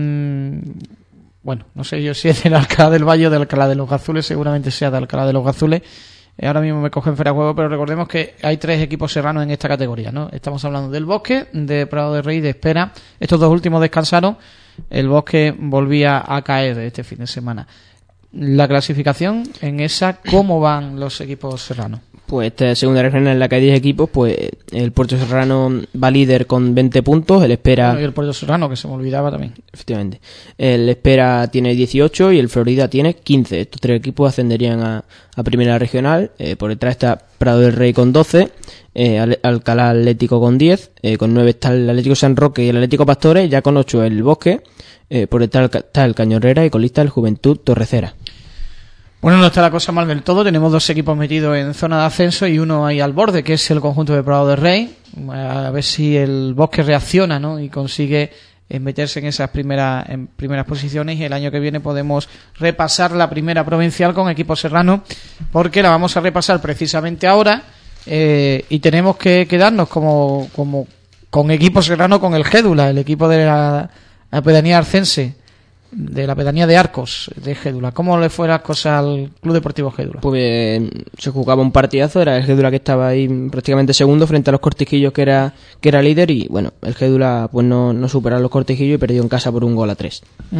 bueno, no sé yo si es del Alcalá del Valle o del Alcalá de los Gazules, seguramente sea de Alcalá de los Gazules. Ahora mismo me cogen fuera de juego, pero recordemos que hay 3 equipos serranos en esta categoría, ¿no? Estamos hablando del Bosque, de Prado del Rey y de Espera. Estos 2 últimos descansaron. El Bosque volvía a caer este fin de semana. La clasificación en esa, ¿cómo van los equipos serranos? Pues esta segunda regional en la que hay 10 equipos, pues el Puerto Serrano va líder con 20 puntos, el Espera... Bueno, y el Puerto Serrano, que se me olvidaba también. Efectivamente. El Espera tiene 18 y el Florida tiene 15. Estos 3 equipos ascenderían a primera regional. Por detrás está Prado del Rey con 12, Alcalá Atlético con 10, con 9 está el Atlético San Roque y el Atlético Pastores, ya con 8 el Bosque, por detrás está el Caña Herrera y con lista el Juventud Torrecera. Bueno, no está la cosa mal del todo. Tenemos 2 equipos metidos en zona de ascenso y uno ahí al borde, que es el conjunto de Prado del Rey. A ver si el Bosque reacciona, ¿no? Y consigue meterse en esas primeras posiciones, y el año que viene podemos repasar la primera provincial con equipos serranos, porque la vamos a repasar precisamente ahora, y tenemos que quedarnos como con equipos serranos con el Gédula, el equipo de la pedanía arcense, de la pedanía de Arcos de Gédula. ¿Cómo le fue las cosas al Club Deportivo Gédula? Pues se jugaba un partidazo, era el Gédula que estaba ahí prácticamente segundo frente a los Cortijillos, que era líder, y bueno, el Gédula pues no superó a los Cortijillos y perdió en casa por 1-3.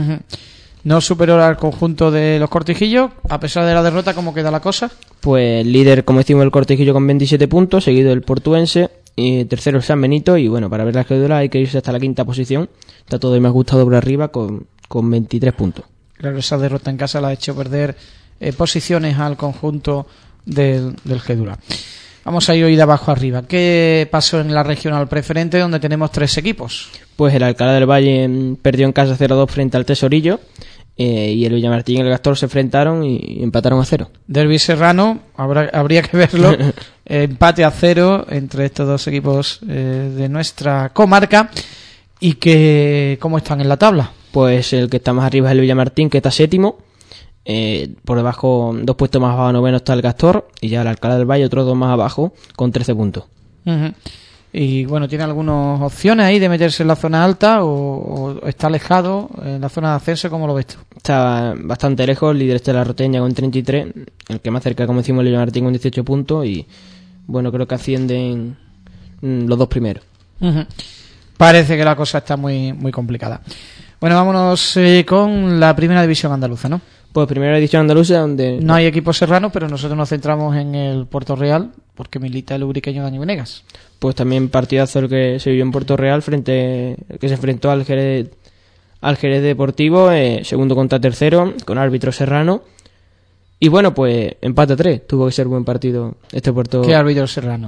No superó al conjunto de los Cortijillos, a pesar de la derrota. ¿Cómo queda la cosa? Pues líder, como decimos, el Cortijillo con 27 puntos, seguido el Portuense, y tercero el San Benito, y bueno, para ver la Gédula hay que irse hasta la 5ª posición. Está todo más gustado por arriba con 23 puntos. Claro, esa derrota en casa la ha hecho perder posiciones al conjunto del Gédula. Vamos a ir hoy de abajo arriba. ¿Qué pasó en la regional preferente, donde tenemos 3 equipos? Pues el Alcalá del Valle perdió en casa 0-2 frente al Tesorillo. y el Villamartín y el Gastor se enfrentaron y empataron a 0. Derbi serrano, habría que verlo. Empate a 0 entre estos dos equipos de nuestra comarca. ¿Y cómo están en la tabla? Pues el que está más arriba es el Villamartín, que está 7º. Por debajo, 2 puestos más abajo, 9º está el Gastor. Y ya el Alcalá del Valle, otros 2 más abajo, con 13 puntos. Uh-huh. Y bueno, ¿tiene algunas opciones ahí de meterse en la zona alta o está alejado en la zona de ascenso? ¿Cómo lo ves tú? Está bastante lejos, el líder está la Roteña con 33, el que más cerca, como decimos, el Villamartín con 18 puntos y bueno, creo que ascienden los 2 primeros. Uh-huh. Parece que la cosa está muy, muy complicada. Bueno, vámonos con la primera división andaluza, ¿no? Pues primera división andaluza donde... No hay equipos serranos, pero nosotros nos centramos en el Puerto Real porque milita el ubriqueño Dani Venegas. Pues también partidazo el que se vivió en Puerto Real que se enfrentó al Jerez Deportivo, segundo contra tercero, con árbitro serrano. Y bueno, pues empate a 3. Tuvo que ser buen partido este Puerto... ¿Qué árbitro serrano?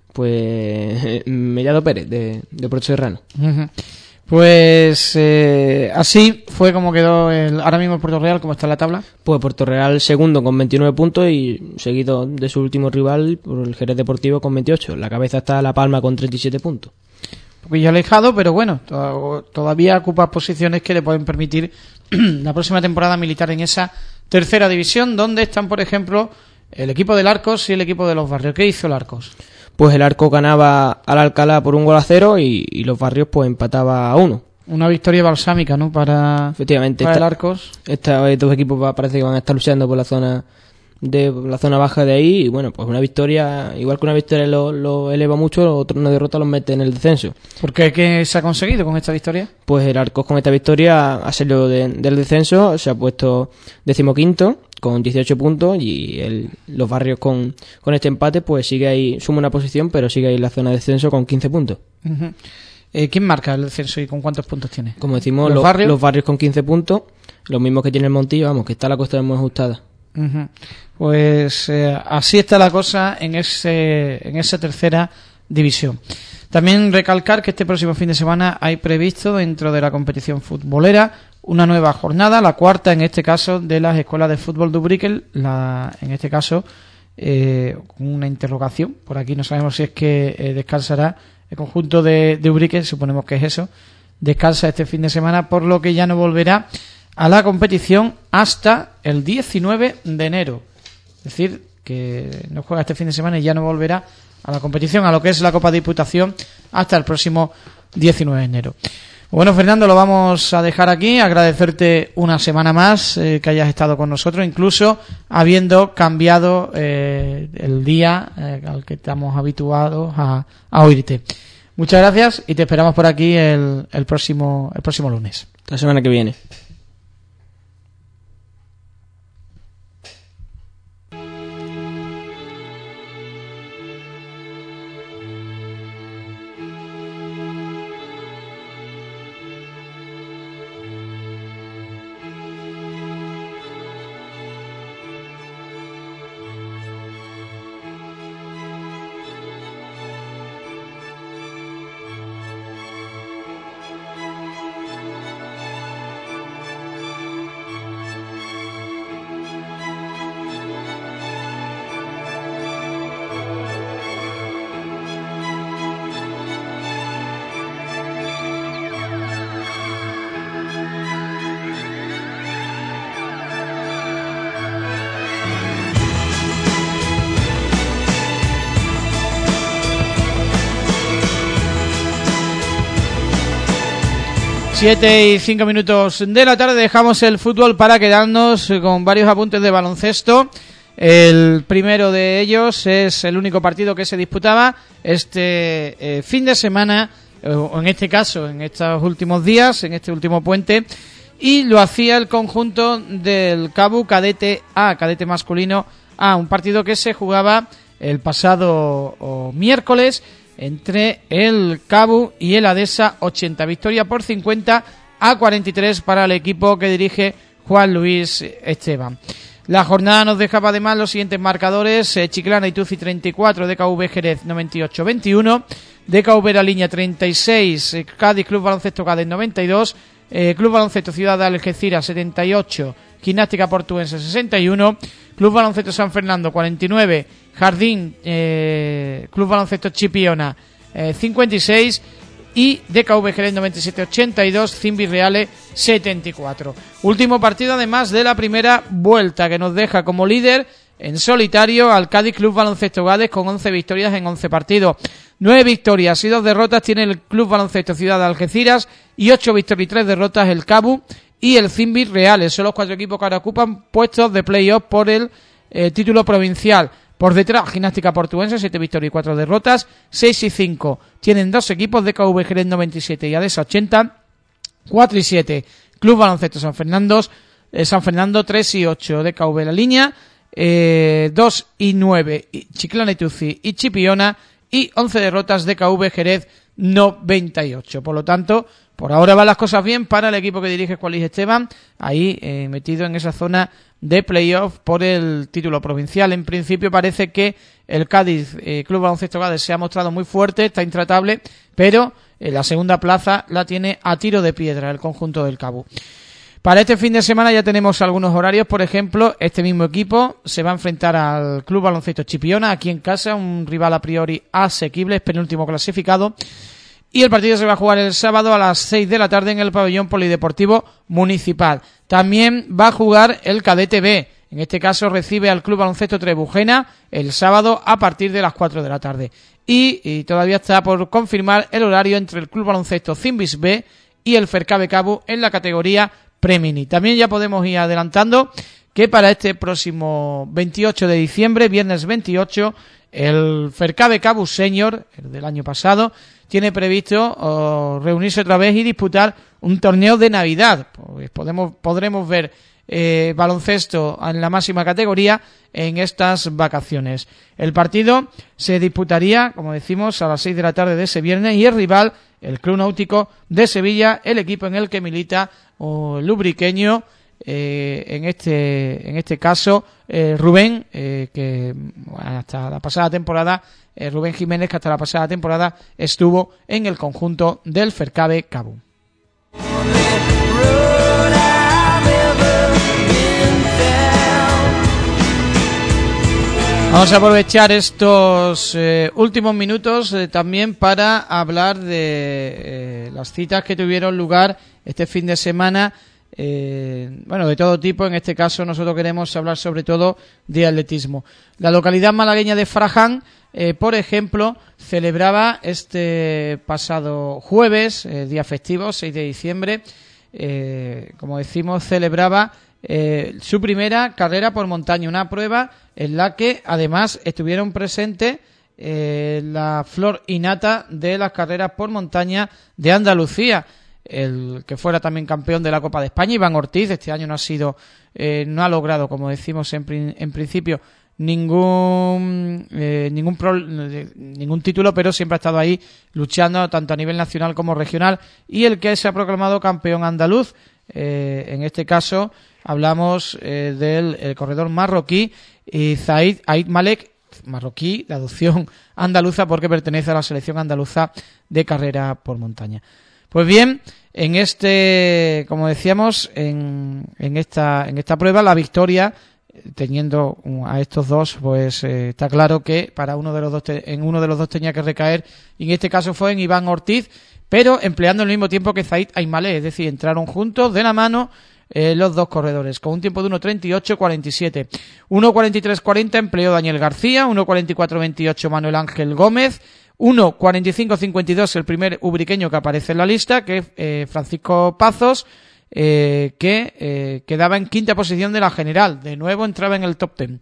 Pues Mellado Pérez, de Puerto Serrano. Uh-huh. Pues así fue como quedó ahora mismo el Puerto Real, como está en la tabla. Pues Puerto Real segundo con 29 puntos y seguido de su último rival por el Jerez Deportivo con 28. La cabeza está La Palma con 37 puntos. Un poquillo alejado, pero bueno, todavía ocupa posiciones que le pueden permitir la próxima temporada militar en esa tercera división, donde están, por ejemplo, el equipo del Arcos y el equipo de Los Barrios. ¿Qué hizo el Arcos? Pues el Arcos ganaba al Alcalá por 1-0 y Los Barrios pues empataba a 1. Una victoria balsámica, ¿no? Efectivamente, para el Arcos. Estos dos equipos parece que van a estar luchando por la zona baja de ahí y bueno, pues una victoria, igual que una victoria lo eleva mucho, una derrota los mete en el descenso. ¿Por qué? ¿Qué se ha conseguido con esta victoria? Pues el Arcos con esta victoria ha salido del descenso, se ha puesto 15º con 18 puntos y Los Barrios con este empate pues sigue ahí, suma una posición, pero sigue ahí en la zona de descenso con 15 puntos. Uh-huh. ¿Quién marca el descenso y con cuántos puntos tiene? Como decimos, Los Barrios con 15 puntos, los mismos que tiene el Montillo, vamos, que está la cosa muy ajustada. Uh-huh. Pues así está la cosa en esa tercera división. También recalcar que este próximo fin de semana hay previsto dentro de la competición futbolera una nueva jornada, la cuarta en este caso de las escuelas de fútbol de Ubrique, en este caso una interrogación, por aquí no sabemos si es que descansará el conjunto de Ubrique, suponemos que es eso, descansa este fin de semana, por lo que ya no volverá a la competición hasta el 19 de enero. Es decir, que no juega este fin de semana y ya no volverá a la competición, a lo que es la Copa de Diputación, hasta el próximo 19 de enero. Bueno, Fernando, lo vamos a dejar aquí. Agradecerte una semana más que hayas estado con nosotros, incluso habiendo cambiado el día al que estamos habituados a oírte. Muchas gracias y te esperamos por aquí el próximo lunes. La semana que viene. Siete y 5 minutos de la tarde, dejamos el fútbol para quedarnos con varios apuntes de baloncesto. El primero de ellos es el único partido que se disputaba este fin de semana, o en este caso, en estos últimos días, en este último puente, y lo hacía el conjunto del CABU Cadete A, cadete masculino A, un partido que se jugaba el pasado miércoles entre el CABU y el ADESA, 80, victoria por 50 a 43 para el equipo que dirige Juan Luis Esteban. La jornada nos dejaba además los siguientes marcadores: Chiclana y Tuci 34, DKV Jerez 98-21, DKV La Línea 36, Cádiz Club Baloncesto Cádiz 92, Club Baloncesto Ciudad de Algeciras 78, Gimnástica Portuense 61, Club Baloncesto San Fernando 49, Jardín Club Baloncesto Chipiona 56 y DKV Jerez 97-82, Cimbi Reale 74. Último partido además de la primera vuelta, que nos deja como líder en solitario al Cádiz Club Baloncesto Cádiz con 11 victorias en 11 partidos. 9 victorias y 2 derrotas tiene el Club Baloncesto Ciudad de Algeciras y 8 victorias y 3 derrotas el Cabu y el Cimbi Reales. Son los 4 equipos que ahora ocupan puestos de playoff por el título provincial. Por detrás, Gimnástica Portuense, 7 victorias y 4 derrotas, 6 y 5 tienen 2 equipos, DKV Jerez 97 y ADESA 80, 4 y 7 Club Baloncesto San Fernando 3 y 8 DKV La Línea, 2 y 9 Chiclana y Tuci y Chipiona y 11 derrotas DKV Jerez 98. Por lo tanto, por ahora van las cosas bien para el equipo que dirige Juan Luis Esteban, ahí metido en esa zona de playoff por el título provincial. En principio parece que el Cádiz, Club Baloncesto Cádiz, se ha mostrado muy fuerte, está intratable, pero la segunda plaza la tiene a tiro de piedra el conjunto del Cabu. Para este fin de semana ya tenemos algunos horarios. Por ejemplo, este mismo equipo se va a enfrentar al Club Baloncesto Chipiona aquí en casa, un rival a priori asequible, es penúltimo clasificado. Y el partido se va a jugar el sábado a las 6 de la tarde en el pabellón polideportivo municipal. También va a jugar el Cadete B. En este caso recibe al Club Baloncesto Trebujena el sábado a partir de las 4 de la tarde. Y todavía está por confirmar el horario entre el Club Baloncesto Cimbis B y el Fercabe Cabu en la categoría Premini. También ya podemos ir adelantando que para este próximo 28 de diciembre, viernes 28, el Fercabe Cabu Senior, el del año pasado, tiene previsto reunirse otra vez y disputar un torneo de Navidad. Pues podremos ver baloncesto en la máxima categoría en estas vacaciones. El partido se disputaría, como decimos, a las 6 de la tarde de ese viernes y el rival, el Club Náutico de Sevilla, el equipo en el que milita el lubriqueño, en este caso Rubén, que hasta la pasada temporada, Rubén Jiménez, que hasta la pasada temporada estuvo en el conjunto del Fercabe Cabu. Vamos a aprovechar estos últimos minutos también para hablar de las citas que tuvieron lugar este fin de semana, de todo tipo. En este caso nosotros queremos hablar sobre todo de atletismo. La localidad malagueña de Fraján, por ejemplo, celebraba este pasado jueves, día festivo, 6 de diciembre, como decimos, celebraba su primera carrera por montaña, una prueba en la que además estuvieron presentes la flor y nata de las carreras por montaña de Andalucía. El que fuera también campeón de la Copa de España, Iván Ortiz, este año no ha logrado, como decimos en principio, ningún título, pero siempre ha estado ahí luchando tanto a nivel nacional como regional, y el que se ha proclamado campeón andaluz, en este caso hablamos del corredor marroquí Zaid Aid Malek, marroquí de adopción andaluza porque pertenece a la selección andaluza de carrera por montaña. Pues bien, como decíamos, en esta prueba, la victoria, teniendo a estos dos, pues está claro que para uno de los dos tenía que recaer, y en este caso fue en Iván Ortiz, pero empleando el mismo tiempo que Zaid Aymalé, es decir, entraron juntos de la mano los dos corredores, con un tiempo de 1.38.47. 1.43.40 empleó Daniel García, 1.44.28 Manuel Ángel Gómez, 1.45.52 el primer ubriqueño que aparece en la lista, que es Francisco Pazos, que quedaba en quinta posición de la general. De nuevo entraba en el top 10.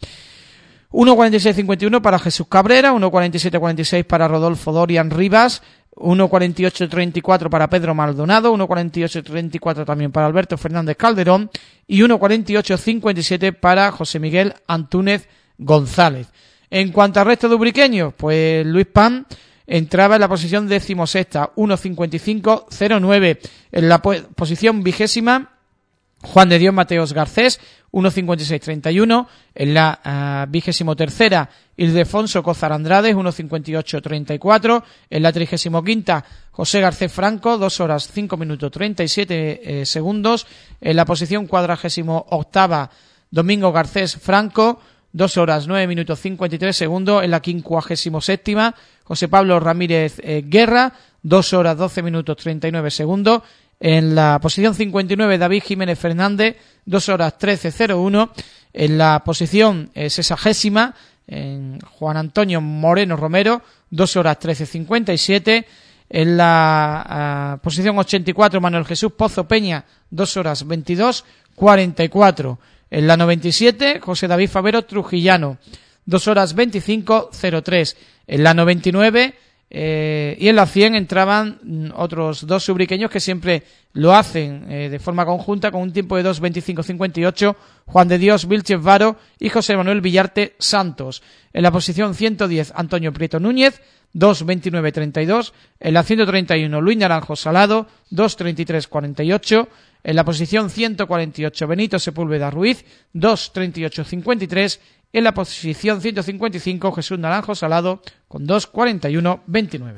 1.46.51 para Jesús Cabrera, 1.47.46 para Rodolfo Dorian Rivas, 1.48.34 para Pedro Maldonado, 1.48.34 también para Alberto Fernández Calderón y 1.48.57 para José Miguel Antúnez González. En cuanto al resto de ubriqueños, pues Luis Pan entraba en la posición 16ª, 1.55.09. En la posición 20ª Juan de Dios Mateos Garcés, 1.56.31. En la 23ª, Ildefonso Cózar Andrades, 1.58.34. En la 35ª, José Garcés Franco, 2 horas 5 minutos 37 segundos. En la posición 48ª, Domingo Garcés Franco, 2 horas 9 minutos 53 segundos. En la 57ª, José Pablo Ramírez Guerra, 2 horas 12 minutos 39 segundos. En la posición 59, David Jiménez Fernández, 2 horas 13.01. En la posición 60ª, Juan Antonio Moreno Romero, 2 horas 13.57. En la posición 84, Manuel Jesús Pozo Peña, 2 horas 22.44. En la 97, José David Favero Trujillano, 2 horas 25.03. En la 99 y en la 100 entraban otros 2 ubriqueños que siempre lo hacen de forma conjunta con un tiempo de 2.25.58, Juan de Dios Vilches Varo y José Manuel Villarte Santos. En la posición 110, Antonio Prieto Núñez, 2.29.32. En la 131, Luis Naranjo Salado, 2.33.48. En la posición 148, Benito Sepúlveda Ruiz, 2.38.53. En la posición 155, Jesús Naranjo Salado, con 2.41.29.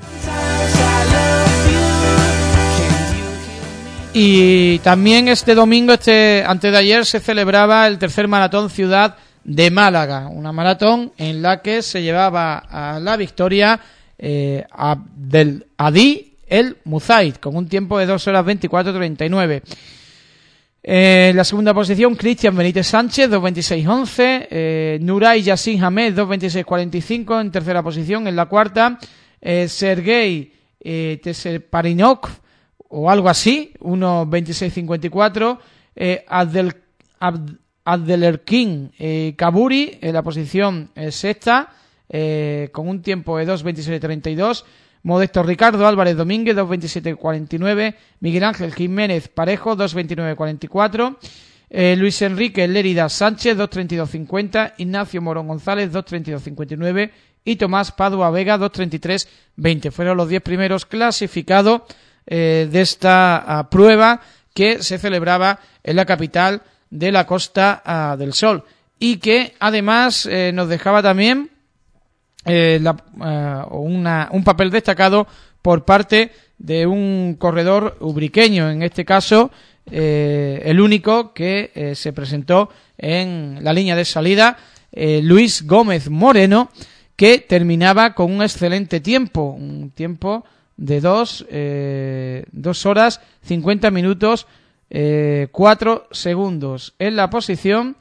Y también este domingo, antes de ayer, se celebraba el tercer maratón Ciudad de Málaga. Una maratón en la que se llevaba a la victoria del Adi El Muzaid, con un tiempo de 2 horas 24.39. En la segunda posición, Cristian Benítez Sánchez, 2.26.11. Nuray Yassin Hamed, 2.26.45 en tercera posición. En la cuarta, Sergei Teseparinok, o algo así, 1.26.54. Abdelerkin Kaburi en la posición sexta, con un tiempo de 2.26.32. Modesto Ricardo Álvarez Domínguez, 2.27.49. Miguel Ángel Jiménez Parejo, 2.29.44. Luis Enrique Lérida Sánchez, 2.32.50. Ignacio Morón González, 2.32.59. Y Tomás Padua Vega, 2.33.20. Fueron los 10 primeros clasificados de esta prueba que se celebraba en la capital de la Costa del Sol. Y que además nos dejaba también un papel destacado por parte de un corredor ubriqueño, en este caso el único que se presentó en la línea de salida, Luis Gómez Moreno, que terminaba con un excelente tiempo, un tiempo de 2 horas 50 minutos 4 segundos en la posición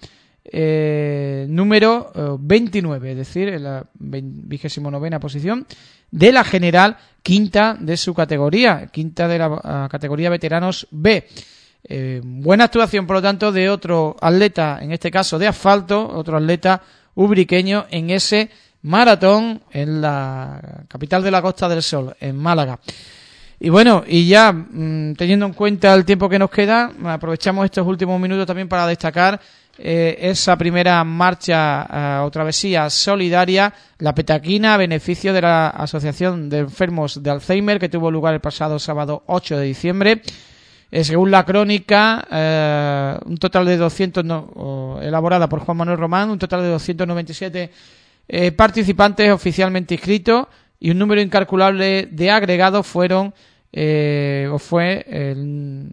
número 29, es decir, en la 29ª posición de la general, quinta de su categoría, quinta de la categoría veteranos B. Buena actuación, por lo tanto, de otro atleta, en este caso de asfalto, otro atleta ubriqueño en ese maratón en la capital de la Costa del Sol, en Málaga. Y bueno, y ya teniendo en cuenta el tiempo que nos queda, aprovechamos estos últimos minutos también para destacar esa primera marcha o travesía solidaria, la Petaquina, a beneficio de la Asociación de Enfermos de Alzheimer, que tuvo lugar el pasado sábado 8 de diciembre. Según la crónica, un total de 200, elaborada por Juan Manuel Román, un total de 297 participantes oficialmente inscritos, y un número incalculable de agregados fueron fue el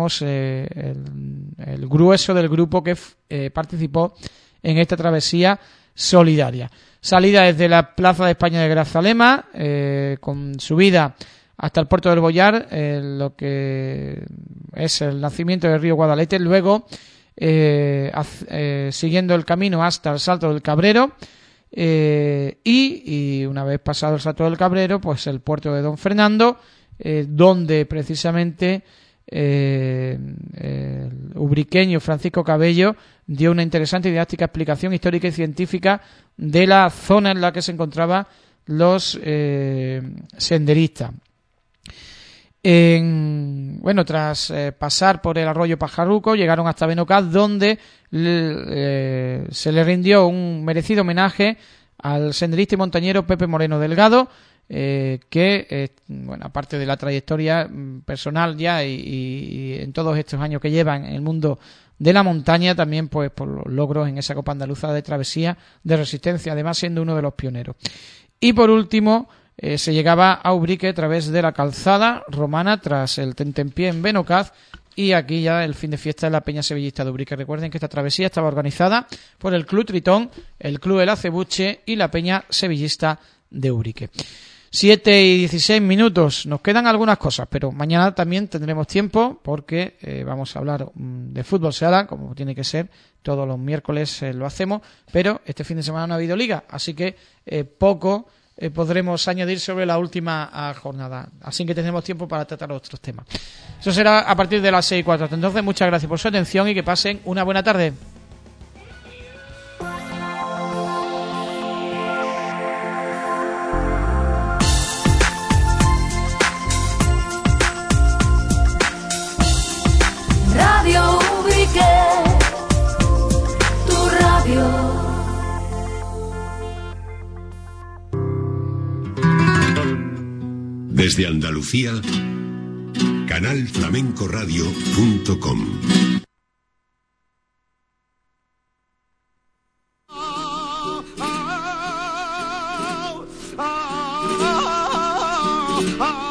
grueso del grupo que participó en esta travesía solidaria. Salida desde la Plaza de España de Grazalema, con subida hasta el puerto del Boyar, lo que es el nacimiento del río Guadalete, luego siguiendo el camino hasta el Salto del Cabrero, y una vez pasado el Salto del Cabrero, pues el puerto de Don Fernando, donde precisamente el ubriqueño Francisco Cabello dio una interesante y didáctica explicación histórica y científica de la zona en la que se encontraban los senderistas. Tras pasar por el arroyo Pajarruco, llegaron hasta Benocaz, donde se le rindió un merecido homenaje al senderista y montañero Pepe Moreno Delgado, que, bueno, aparte de la trayectoria personal ya y en todos estos años que llevan en el mundo de la montaña, también pues por los logros en esa Copa Andaluza de travesía de resistencia, además siendo uno de los pioneros. Y por último, se llegaba a Ubrique a través de la calzada romana tras el tentempié en Benocaz, y aquí ya el fin de fiesta de la Peña Sevillista de Ubrique. Recuerden que esta travesía estaba organizada por el Club Tritón, el Club El Acebuche y la Peña Sevillista de Ubrique. 7:16, nos quedan algunas cosas, pero mañana también tendremos tiempo porque vamos a hablar de fútbol sala, como tiene que ser, todos los miércoles lo hacemos, pero este fin de semana no ha habido liga, así que poco podremos añadir sobre la última jornada, así que tendremos tiempo para tratar otros temas. Eso será a partir de las 6:04. Entonces, muchas gracias por su atención y que pasen una buena tarde. Radio Ubrique, tu radio. Desde Andalucía, canalflamencoradio.com. Oh